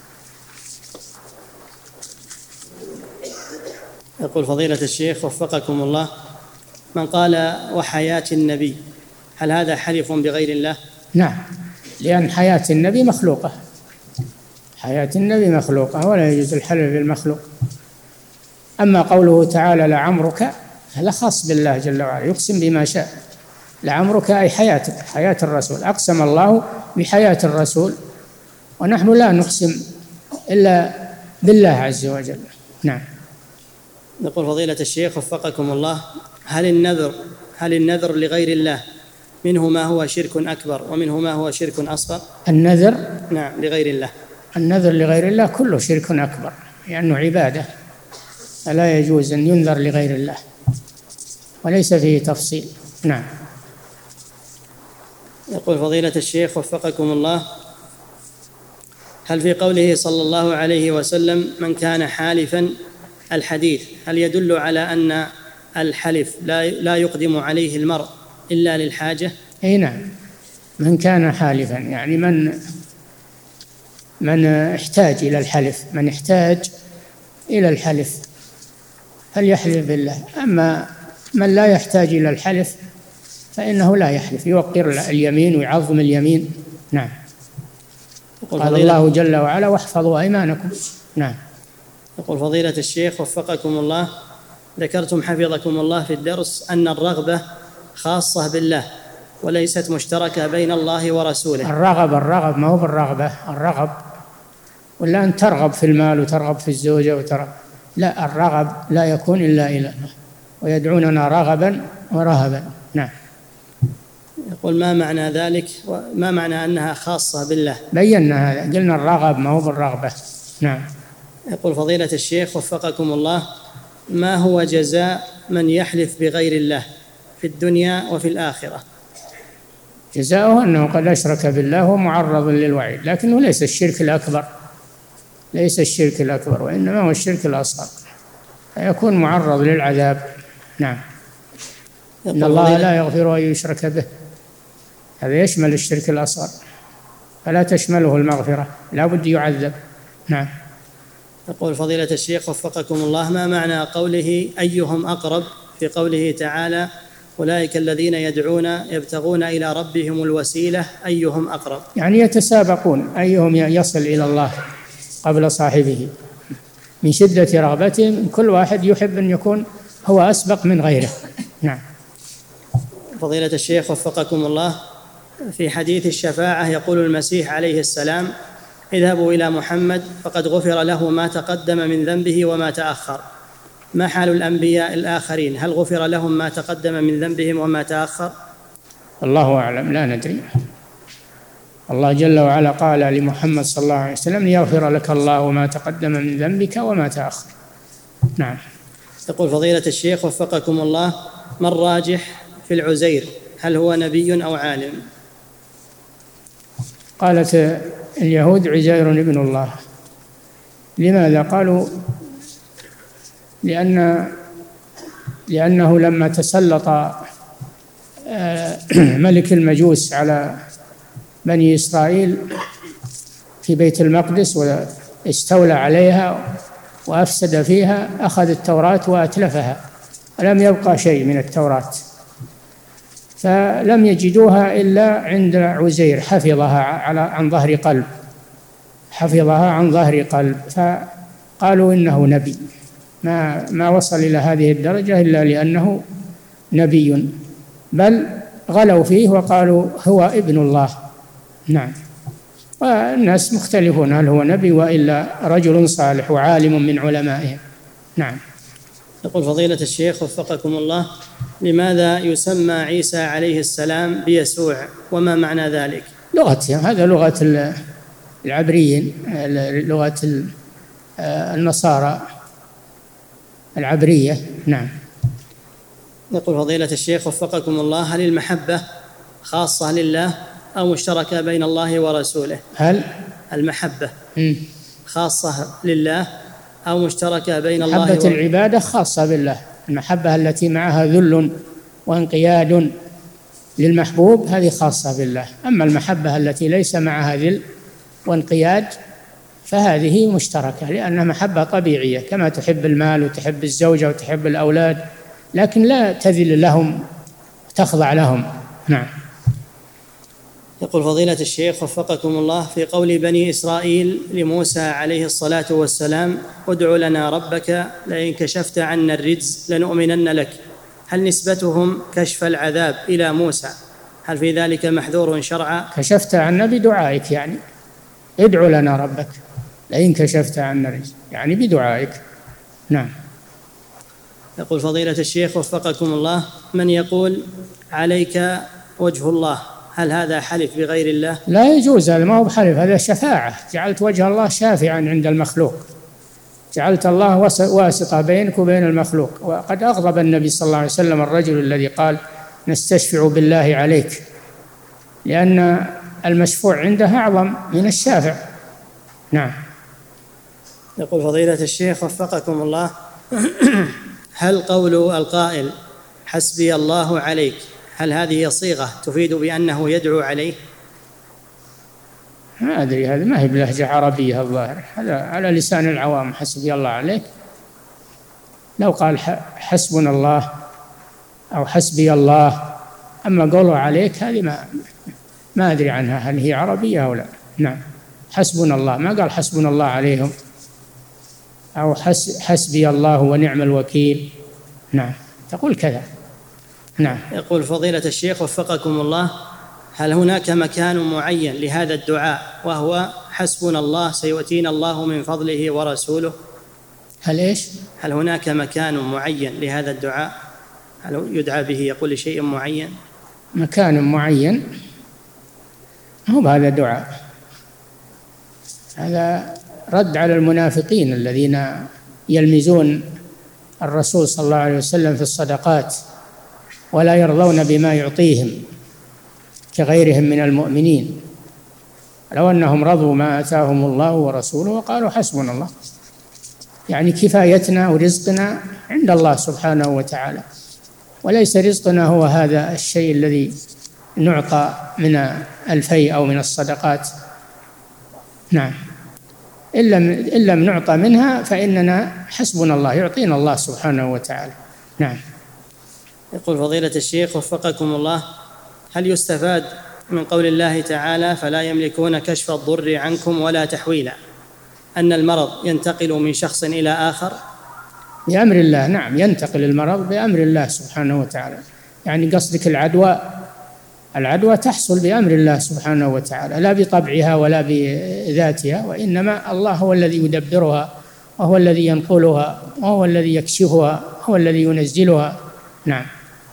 يقول فضيلة الشيخ وفقكم الله: من قال وحياة النبي، هل هذا حلف بغير الله؟ نعم، لأن حياة النبي مخلوقة، حياة النبي مخلوقة ولا يجوز الحلف بالمخلوق. أما قوله تعالى لعمرك هذا خاص بالله جل وعلا، يقسم بما شاء. لعمرك أي حياتك، حياة الرسول، أقسم الله بحياة الرسول، ونحن لا نقسم إلا بالله عز وجل. نعم. نقول فضيلة الشيخ وفقكم الله: هل النذر هل النذر لغير الله منه ما هو شرك أكبر ومنه ما هو شرك أصغر؟ النذر نعم لغير الله. النذر لغير الله كله شرك أكبر لأنه يعني عبادة، فلا يجوز أن ينذر لغير الله وليس فيه تفصيل. نعم. يقول فضيلة الشيخ وفقكم الله: هل في قوله صلى الله عليه وسلم من كان حالفا الحديث هل يدل على أن الحلف لا لا يقدم عليه المرء إلا للحاجة؟ أي نعم، من كان حالفا يعني من من احتاج إلى الحلف، من احتاج إلى الحلف فليحلف بالله. أما من لا يحتاج إلى الحلف فإنه لا يحلف، يوقر اليمين ويعظم اليمين. نعم. قال الله جل وعلا: واحفظوا أيمانكم. نعم. يقول فضيلة الشيخ وفقكم الله: ذكرتم حفظكم الله في الدرس أن الرغبة خاصة بالله وليست مشتركة بين الله ورسوله. الرغب الرغب ما هو بالرغبة، الرغب ولا أن ترغب في المال وترغب في الزوجة وترغب، لا، الرغب لا يكون إلا إلى ويدعوننا رغبا ورهبا. نعم. يقول: ما معنى ذلك وما معنى أنها خاصة بالله؟ بينا هذا، قلنا الرغب ما هو بالرغبة. نعم. يقول فضيلة الشيخ وفقكم الله: ما هو جزاء من يحلف بغير الله في الدنيا وفي الآخرة؟ جزاؤه أنه قد أشرك بالله ومعرض للوعيد، لكنه ليس الشرك الأكبر، ليس الشرك الأكبر وإنما هو الشرك الأصغر، فيكون معرض للعذاب. نعم. إن الله لا يغفر أن يشرك به، هذا يشمل الشرك الأصغر فلا تشمله المغفرة، لا بد يعذب. نعم. يقول فضيلة الشيخ وفقكم الله: ما معنى قوله أيهم أقرب في قوله تعالى أولئك الذين يدعون يبتغون إلى ربهم الوسيلة أيهم أقرب؟ يعني يتسابقون أيهم يصل إلى الله قبل صاحبه، من شدة رغبتهم كل واحد يحب أن يكون هو أسبق من غيره. نعم. فضيلة الشيخ وفقكم الله: في حديث الشفاعة يقول المسيح عليه السلام: اذهبوا إلى محمد فقد غفر له ما تقدم من ذنبه وما تأخر. ما حال الأنبياء الآخرين؟ هل غفر لهم ما تقدم من ذنبهم وما تأخر؟ الله أعلم، لا ندري. الله جل وعلا قال لمحمد صلى الله عليه وسلم: ليغفر لك الله ما تقدم من ذنبك وما تأخر. نعم. يقول فضيلة الشيخ وفقكم الله: ما الراجح في العزير؟ هل هو نبي أو عالم؟ قالت اليهود: عزير ابن الله. لماذا؟ قالوا لأن لأنه لما تسلط ملك المجوس على بني إسرائيل في بيت المقدس واستولى عليها وأفسد فيها، أخذ التوراة وأتلفها، لم يبقى شيء من التوراة، فلم يجدوها إلا عند عزير، حفظها على عن ظهر قلب حفظها عن ظهر قلب فقالوا إنه نبي. ما ما وصل إلى هذه الدرجة إلا لأنه نبي، بل غلوا فيه وقالوا هو ابن الله. نعم. والناس مختلفون هل هو نبي وإلا رجل صالح وعالم من علمائهم. نعم. يقول فضيلة الشيخ وفقكم الله: لماذا يسمى عيسى عليه السلام بيسوع وما معنى ذلك؟ لغة، هذا لغة العبريين، لغة النصارى العبرية. نعم. يقول فضيلة الشيخ وفقكم الله: هل المحبة خاصة لله أو مشتركة بين الله ورسوله؟ هل المحبة م. خاصة لله أو مشتركة بين الله محبة ورسوله؟ العبادة خاصة بالله. المحبة التي معها ذل وانقياد للمحبوب هذه خاصة بالله. أما المحبة التي ليس معها ذل وانقياد فهذه مشتركة، لأنها محبة طبيعية، كما تحب المال وتحب الزوجة وتحب الأولاد، لكن لا تذل لهم تخضع لهم. نعم. يقول فضيلة الشيخ وفقكم الله: في قول بني إسرائيل لموسى عليه الصلاة والسلام: ادع لنا ربك لئن كشفت عنا الرجز لنؤمنن لك، هل نسبتهم كشف العذاب إلى موسى؟ هل في ذلك محذور شرعا؟ كشفت عنا بدعائك، يعني ادع لنا ربك لئن كشفت عنا الرجز، يعني بدعائك. نعم. يقول فضيلة الشيخ وفقكم الله: من يقول عليك وجه الله، هل هذا حلف بغير الله؟ لا يجوز، هذا ما هو بحلف، هذا شفاعة. جعلت وجه الله شافعا عند المخلوق، جعلت الله واسطة بينك وبين المخلوق. وقد أغضب النبي صلى الله عليه وسلم الرجل الذي قال: نستشفع بالله عليك، لأن المشفوع عنده أعظم من الشافع. نعم. يقول فضيلة الشيخ وفقكم الله: هل قول القائل حسبي الله عليك، هل هذه صيغة تفيد بأنه يدعو عليه؟ ما أدري، هذه ما هي بلهجة عربية الظاهر، هذا على لسان العوام. حسبي الله عليك، لو قال حسبنا الله أو حسبي الله، أما قوله عليك هذه ما ما أدري عنها هل هي عربية أو لا. نعم. حسبنا الله، ما قال حسبنا الله عليهم أو حسبي الله ونعم الوكيل. نعم، تقول كذا. نعم. يقول فضيلة الشيخ وفقكم الله: هل هناك مكان معين لهذا الدعاء وهو حسبنا الله سيؤتينا الله من فضله ورسوله؟ هل إيش؟ هل هناك مكان معين لهذا الدعاء؟ هل يدعى به يقول لشيء معين؟ مكان معين؟ هو بهذا دعاء، هذا رد على المنافقين الذين يلمزون الرسول صلى الله عليه وسلم في الصدقات ولا يرضون بما يعطيهم كغيرهم من المؤمنين، لو أنهم رضوا ما آتاهم الله ورسوله وقالوا حسبنا الله، يعني كفايتنا ورزقنا عند الله سبحانه وتعالى، وليس رزقنا هو هذا الشيء الذي نعطى من الفيء أو من الصدقات. نعم. إن لم إن لم نعطى منها فإننا حسبنا الله، يعطينا الله سبحانه وتعالى. نعم. يقول فضيلة الشيخ وفقكم الله: هل يستفاد من قول الله تعالى فلا يملكون كشف الضر عنكم ولا تحويلا أن المرض ينتقل من شخص إلى آخر؟ بأمر الله. نعم، ينتقل المرض بأمر الله سبحانه وتعالى، يعني قصدك العدوى العدوى تحصل بأمر الله سبحانه وتعالى، لا بطبعها ولا بذاتها، وإنما الله هو الذي يدبرها، وهو الذي ينقلها، وهو الذي يكشفها، هو الذي ينزلها. نعم.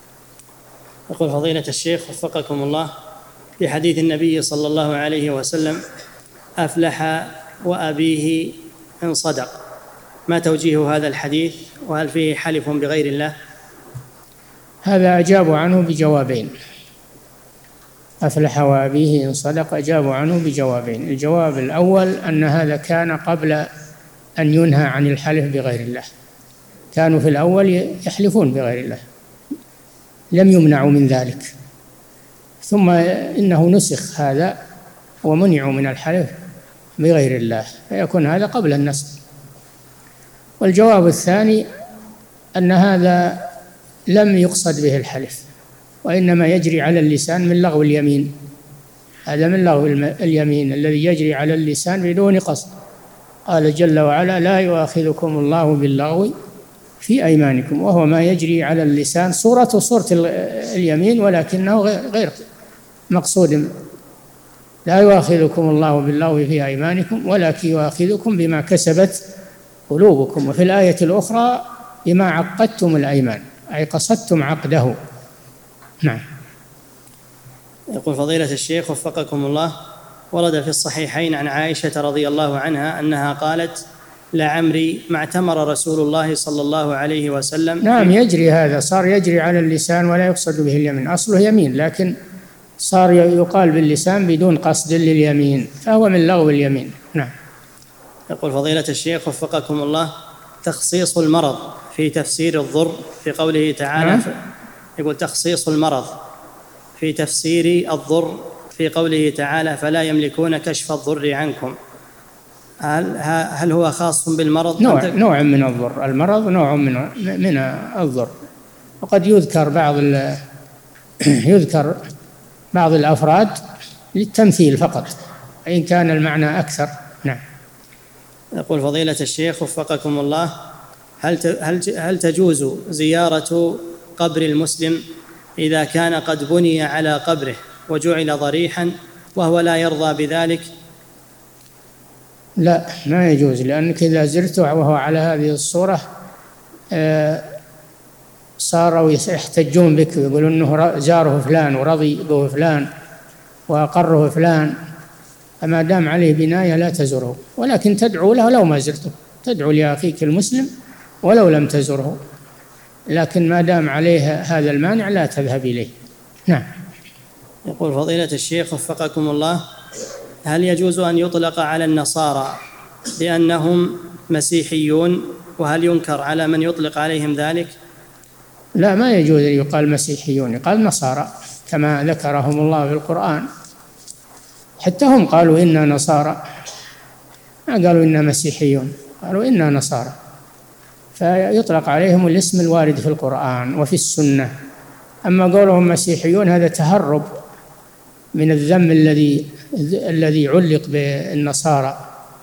يقول فضيلة الشيخ وفقكم الله، في حديث النبي صلى الله عليه وسلم: أفلح وأبيه إن صدق، ما توجيه هذا الحديث؟ وهل فيه حلف بغير الله؟ هذا أجاب عنه بجوابين. أفلح وأبيه إن صدق أجاب عنه بجوابين. الجواب الأول أن هذا كان قبل أن ينهى عن الحلف بغير الله، كانوا في الأول يحلفون بغير الله، لم يمنعوا من ذلك، ثم إنه نسخ هذا ومنعوا من الحلف بغير الله، فيكون هذا قبل النسخ. والجواب الثاني أن هذا لم يقصد به الحلف، وإنما يجري على اللسان من لغو اليمين، هذا من لغو اليمين الذي يجري على اللسان بدون قصد. قال جل وعلا: لا يؤاخذكم الله باللغو في أيمانكم، وهو ما يجري على اللسان، صورته صورة اليمين ولكنه غير مقصود. لا يؤاخذكم الله باللغو في أيمانكم ولكن يؤاخذكم بما كسبت قلوبكم. وفي الآية الأخرى: بما عقدتم الأيمان، أي قصدتم عقده. نعم. يقول فضيلة الشيخ وفقكم الله، ورد في الصحيحين عن عائشة رضي الله عنها أنها قالت: لعمري ما اعتمر رسول الله صلى الله عليه وسلم. نعم، يجري هذا، صار يجري على اللسان ولا يقصد به اليمين، أصله يمين لكن صار يقال باللسان بدون قصد لليمين، فهو من لغو اليمين. نعم. يقول فضيلة الشيخ وفقكم الله، تخصيص المرض في تفسير الضر في قوله تعالى. نعم. يقول تخصيص المرض في تفسير الضر في قوله تعالى: فلا يملكون كشف الضر عنكم، هل, هل هو خاص بالمرض؟ نوع, نوع من الضر، المرض نوع من من الضر، وقد يذكر بعض يذكر بعض الأفراد للتمثيل فقط، إن كان المعنى أكثر. نعم. يقول فضيلة الشيخ وفقكم الله، هل هل هل تجوز زيارة قبر المسلم إذا كان قد بني على قبره وجعل ضريحا وهو لا يرضى بذلك؟ لا، ما يجوز، لأنك إذا زرته وهو على هذه الصورة صاروا يحتجون بك ويقولون أنه زاره فلان ورضي به فلان وأقره فلان، فما دام عليه بناية لا تزره، ولكن تدعو له لو ما زرته، تدعو لأخيك المسلم ولو لم تزره، لكن ما دام عليه هذا المانع لا تذهب إليه. نعم. يقول فضيلة الشيخ وفقكم الله، هل يجوز أن يطلق على النصارى بأنهم مسيحيون، وهل ينكر على من يطلق عليهم ذلك؟ لا، ما يجوز أن يقال مسيحيون، يقال نصارى كما ذكرهم الله في القرآن، حتى هم قالوا إنا نصارى، ما قالوا إنا مسيحيون، قالوا إنا نصارى، فيطلق عليهم الاسم الوارد في القرآن وفي السنة. أما قولهم مسيحيون هذا تهرب من الذم الذي الذي علق بالنصارى.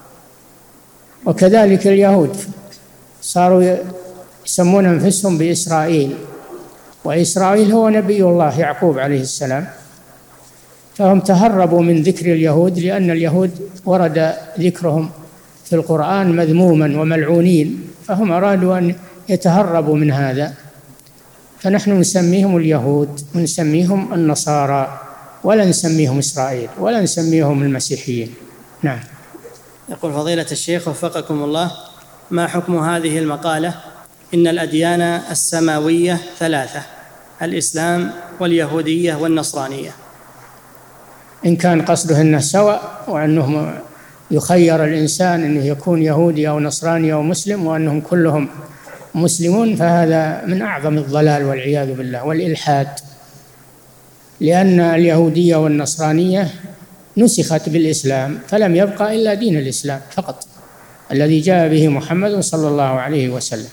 وكذلك اليهود صاروا يسمون أنفسهم بإسرائيل، وإسرائيل هو نبي الله يعقوب عليه السلام، فهم تهربوا من ذكر اليهود، لأن اليهود ورد ذكرهم في القرآن مذموما وملعونين، فهم أرادوا أن يتهربوا من هذا، فنحن نسميهم اليهود ونسميهم النصارى، ولا نسميهم إسرائيل ولا نسميهم المسيحيين. نعم. يقول فضيلة الشيخ وفقكم الله، ما حكم هذه المقالة: إن الأديان السماوية ثلاثة، الإسلام واليهودية والنصرانية؟ إن كان قصده أنه سواء، وأنه يخير الإنسان أنه يكون يهودي أو نصراني أو مسلم وأنهم كلهم مسلمون، فهذا من أعظم الضلال والعياذ بالله والإلحاد، لأن اليهودية والنصرانية نسخت بالإسلام، فلم يبقى إلا دين الإسلام فقط الذي جاء به محمد صلى الله عليه وسلم،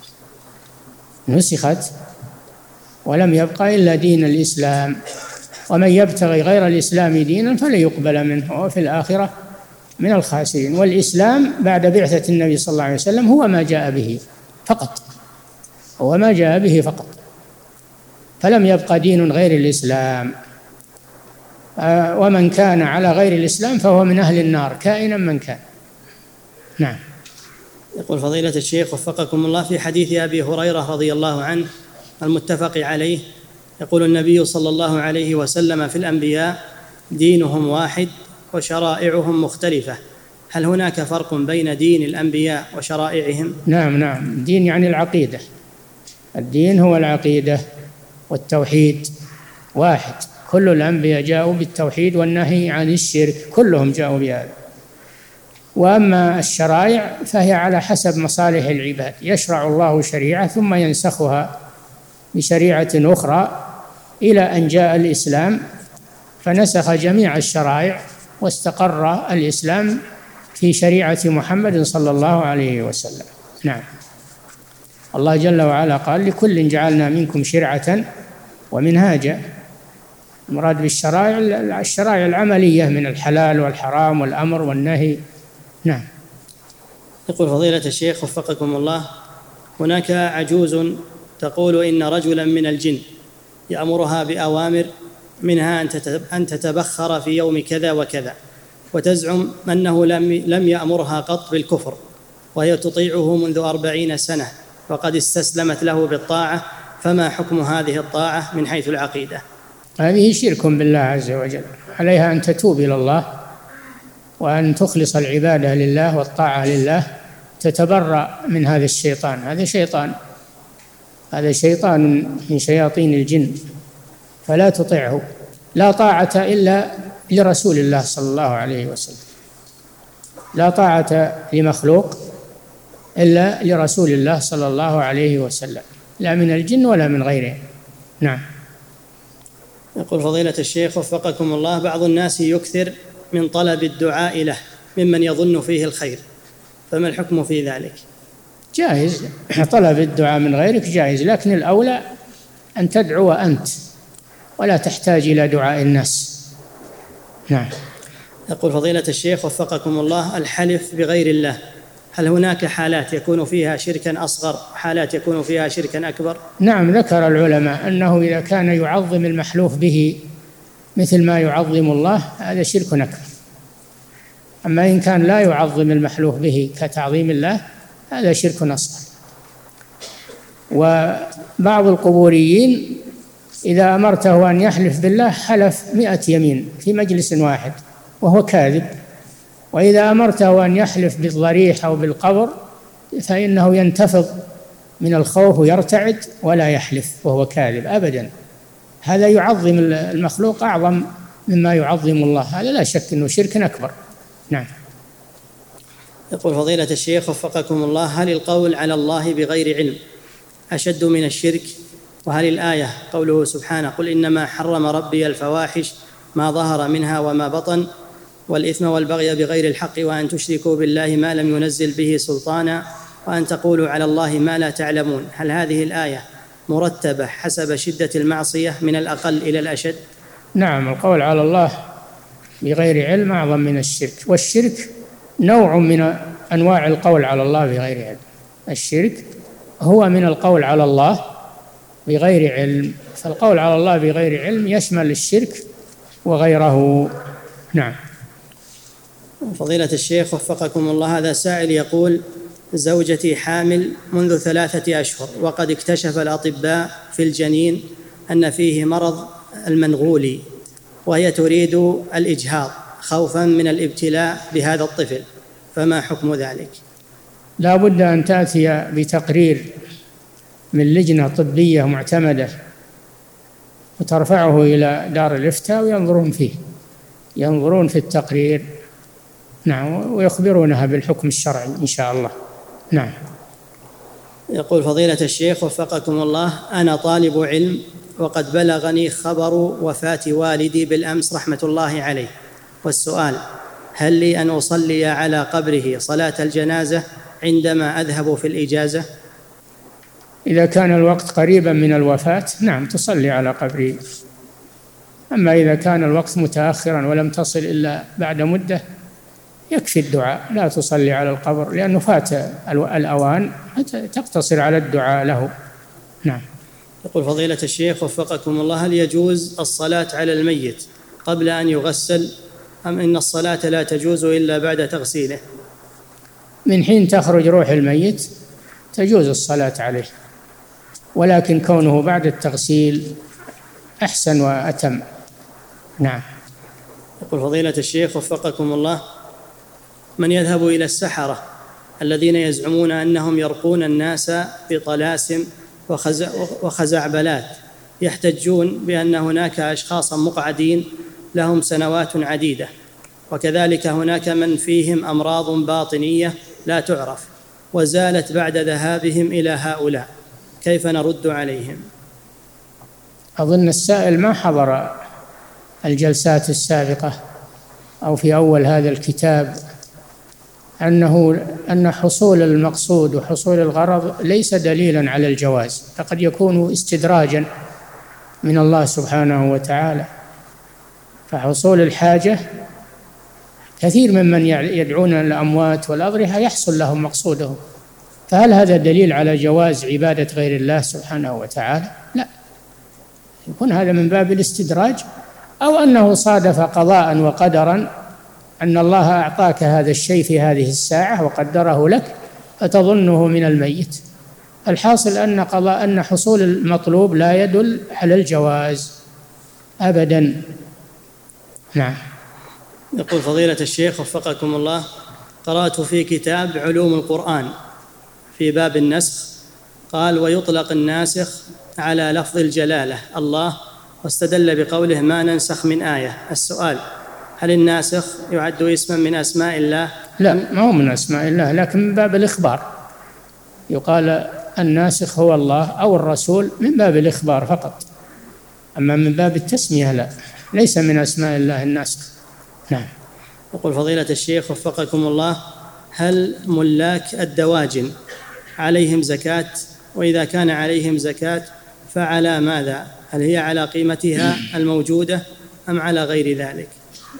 نسخت ولم يبقى إلا دين الإسلام، ومن يبتغي غير الإسلام دينا فلن يقبل منه وفي الآخرة من الخاسرين. والإسلام بعد بعثة النبي صلى الله عليه وسلم هو ما جاء به فقط، هو ما جاء به فقط، فلم يبقى دين غير الإسلام. ومن كان على غير الإسلام فهو من أهل النار كائنا من كان. نعم. يقول فضيلة الشيخ وفقكم الله، في حديث أبي هريرة رضي الله عنه المتفق عليه، يقول النبي صلى الله عليه وسلم في الأنبياء دينهم واحد وشرائعهم مختلفة، هل هناك فرق بين دين الأنبياء وشرائعهم؟ نعم نعم، الدين يعني العقيدة، الدين هو العقيدة والتوحيد واحد، كل الأنبياء جاءوا بالتوحيد والنهي عن الشرك، كلهم جاءوا بهذا. وأما الشرائع فهي على حسب مصالح العباد، يشرع الله شريعة ثم ينسخها بشريعة أخرى إلى أن جاء الإسلام فنسخ جميع الشرائع واستقر الإسلام في شريعة محمد صلى الله عليه وسلم. نعم. الله جل وعلا قال لكل جعلنا منكم شرعة ومنهاجا، المراد بالشرائع الشرائع العملية من الحلال والحرام والأمر والنهي. نعم. يقول فضيلة الشيخ وفقكم الله، هناك عجوز تقول إن رجلا من الجن يأمرها بأوامر منها أن تتبخر في يوم كذا وكذا، وتزعم أنه لم يأمرها قط بالكفر، وهي تطيعه منذ أربعين سنة وقد استسلمت له بالطاعة، فما حكم هذه الطاعة من حيث العقيدة؟ هذه شرك بالله عز وجل، عليها أن تتوب إلى الله وأن تخلص العبادة لله والطاعة لله، تتبرأ من هذا الشيطان، هذا شيطان هذا شيطان من شياطين الجن، فلا تطيعه. لا طاعة إلا لرسول الله صلى الله عليه وسلم، لا طاعة لمخلوق إلا لرسول الله صلى الله عليه وسلم، لا من الجن ولا من غيره. نعم. يقول فضيلة الشيخ وفقكم الله، بعض الناس يكثر من طلب الدعاء له ممن يظن فيه الخير، فما الحكم في ذلك؟ جائز، طلب الدعاء من غيرك جائز، لكن الأولى أن تدعو أنت ولا تحتاج إلى دعاء الناس. نعم. يقول فضيلة الشيخ وفقكم الله، الحلف بغير الله، هل هناك حالات يكون فيها شركا أصغر وحالات يكون فيها شركا أكبر؟ نعم، ذكر العلماء أنه إذا كان يعظم المحلوف به مثل ما يعظم الله هذا شرك أكبر، أما إن كان لا يعظم المحلوف به كتعظيم الله هذا شرك أصغر. وبعض القبوريين إذا أمرته أن يحلف بالله حلف مئة يمين في مجلس واحد وهو كاذب، وإذا أمرته أن يحلف بالضريح أو بالقبر فإنه ينتفض من الخوف ويرتعد ولا يحلف وهو كاذب أبدا، هذا يعظم المخلوق أعظم مما يعظم الله، هذا لا شك أنه شرك أكبر. نعم. يقول فضيلة الشيخ وفقكم الله، هل القول على الله بغير علم أشد من الشرك؟ وهل الآية قوله سبحانه قل إنما حرم ربي الفواحش ما ظهر منها وما بطن والإثم والبغي بغير الحق وأن تشركوا بالله ما لم ينزل به سلطانا وأن تقولوا على الله ما لا تعلمون، هل هذه الآية مرتبة حسب شدة المعصية من الأقل إلى الأشد؟ نعم، القول على الله بغير علم أعظم من الشرك، والشرك نوع من أنواع القول على الله بغير علم، الشرك هو من القول على الله بغير علم، فالقول على الله بغير علم يشمل الشرك وغيره. نعم. فضيلة الشيخ وفقكم الله، هذا سائل يقول زوجتي حامل منذ ثلاثة أشهر وقد اكتشف الأطباء في الجنين أن فيه مرض المنغولي، وهي تريد الإجهاض خوفا من الابتلاء بهذا الطفل، فما حكم ذلك؟ لا بد أن تأتي بتقرير من لجنة طبية معتمدة وترفعه إلى دار الإفتاء وينظرون فيه ينظرون في التقرير. نعم، ويخبرونها بالحكم الشرعي إن شاء الله. نعم. يقول فضيلة الشيخ وفقكم الله، أنا طالب علم وقد بلغني خبر وفاة والدي بالأمس رحمة الله عليه، والسؤال هل لي أن أصلي على قبره صلاة الجنازة عندما أذهب في الإجازة؟ إذا كان الوقت قريبا من الوفاة نعم تصلي على قبره، أما إذا كان الوقت متأخرا ولم تصل إلا بعد مدة يكفي الدعاء، لا تصلي على القبر لأنه فات الأوان، تقتصر على الدعاء له. نعم. يقول فضيلة الشيخ وفقكم الله، هل يجوز الصلاة على الميت قبل أن يغسل، أم إن الصلاة لا تجوز إلا بعد تغسيله؟ من حين تخرج روح الميت تجوز الصلاة عليه، ولكن كونه بعد التغسيل أحسن وأتم. نعم. يقول فضيلة الشيخ وفقكم الله: من يذهب إلى السحرة الذين يزعمون أنهم يرقون الناس بطلاسم وخزعبلات، يحتجون بأن هناك أشخاصا مقعدين لهم سنوات عديدة، وكذلك هناك من فيهم أمراض باطنية لا تعرف وزالت بعد ذهابهم إلى هؤلاء، كيف نرد عليهم؟ أظن السائل ما حضر الجلسات السابقة أو في أول هذا الكتاب أنه أن حصول المقصود وحصول الغرض ليس دليلا على الجواز، فقد يكون استدراجا من الله سبحانه وتعالى. فحصول الحاجة كثير ممن يدعون الأموات والأضرحة يحصل لهم مقصودهم، فهل هذا دليل على جواز عبادة غير الله سبحانه وتعالى؟ لا، يكون هذا من باب الاستدراج، أو أنه صادف قضاء وقدرا أن الله أعطاك هذا الشيء في هذه الساعة وقدره لك فتظنه من الميت. الحاصل أن قضاء أن حصول المطلوب لا يدل على الجواز أبدا. نعم. يقول فضيلة الشيخ وفقكم الله: قرأت في كتاب علوم القرآن في باب النسخ قال: ويطلق الناسخ على لفظ الجلالة الله، واستدل بقوله ما ننسخ من آية. السؤال: هل الناسخ يعد اسما من أسماء الله؟ لا، ما هو من أسماء الله، لكن من باب الإخبار، يقال الناسخ هو الله أو الرسول من باب الإخبار فقط، أما من باب التسمية لا، ليس من أسماء الله الناسخ. نعم. يقول فضيلة الشيخ وفقكم الله: هل ملاك الدواجن عليهم زكاة؟ وإذا كان عليهم زكاة فعلى ماذا؟ هل هي على قيمتها الموجودة أم على غير ذلك؟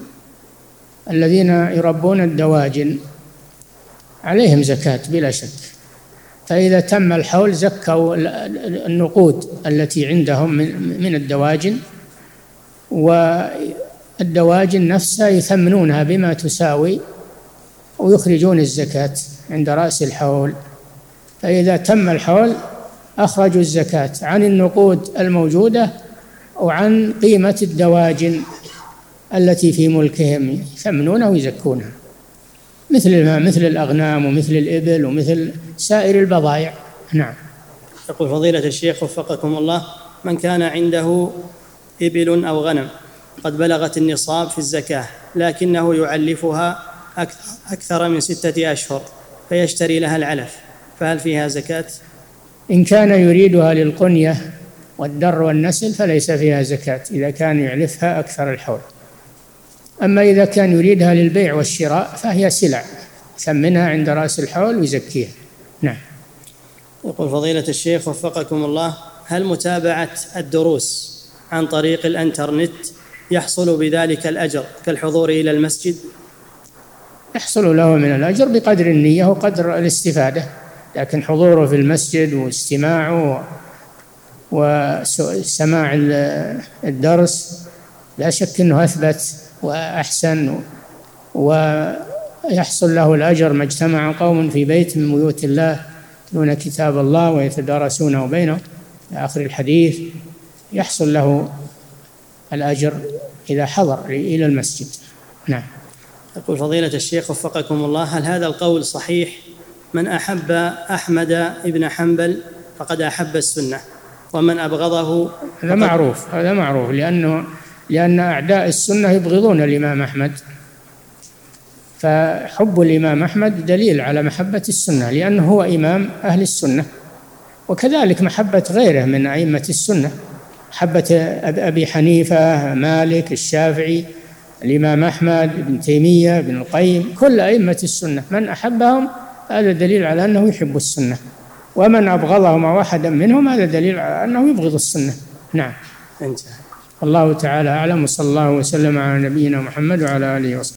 الذين يربون الدواجن عليهم زكاة بلا شك، فإذا تم الحول زكوا النقود التي عندهم من الدواجن، والدواجن نفسها يثمنونها بما تساوي ويخرجون الزكاة عند رأس الحول. فإذا تم الحول أخرجوا الزكاة عن النقود الموجودة وعن قيمة الدواجن التي في ملكهم، يثمنونها ويزكونها، مثل ما مثل الأغنام ومثل الإبل ومثل سائر البضائع. نعم. يقول فضيلة الشيخ وفقكم الله: من كان عنده إبل أو غنم قد بلغت النصاب في الزكاة لكنه يعلفها أكثر من ستة أشهر فيشتري لها العلف، فهل فيها زكاة؟ إن كان يريدها للقنية والدر والنسل فليس فيها زكاة إذا كان يعلفها أكثر الحول. أما إذا كان يريدها للبيع والشراء فهي سلع ثمنها عند رأس الحول ويزكيها. نعم. يقول فضيلة الشيخ وفقكم الله: هل متابعة الدروس عن طريق الإنترنت يحصل بذلك الأجر كالحضور إلى المسجد؟ يحصل له من الأجر بقدر النية وقدر الاستفادة، لكن حضوره في المسجد واستماعه وسماع الدرس لا شك أنه أثبت وأحسن، ويحصل له الأجر ما اجتمع قوم في بيت من بيوت الله يتلون كتاب الله ويتدارسونه بينهم إلى آخر الحديث، يحصل له الأجر إذا حضر إلى المسجد. نعم. يقول فضيلة الشيخ وفقكم الله: هل هذا القول صحيح: من أحب أحمد ابن حنبل فقد أحب السنة، ومن أبغضه؟ هذا معروف، هذا معروف، لأنه لأن أعداء السنة يبغضون الإمام أحمد، فحب الإمام أحمد دليل على محبة السنة لأنه هو إمام أهل السنة، وكذلك محبة غيره من أئمة السنة، محبة أبي حنيفة، مالك، الشافعي، الإمام أحمد، ابن تيمية، ابن القيم، كل أئمة السنة من أحبهم هذا دليل على أنه يحب السنة، ومن أبغضهم أو أحدا منهم هذا دليل على أنه يبغض السنة. نعم. انتهى. الله تعالى أعلم، وصلى الله وسلم على نبينا محمد وعلى آله وصحبه.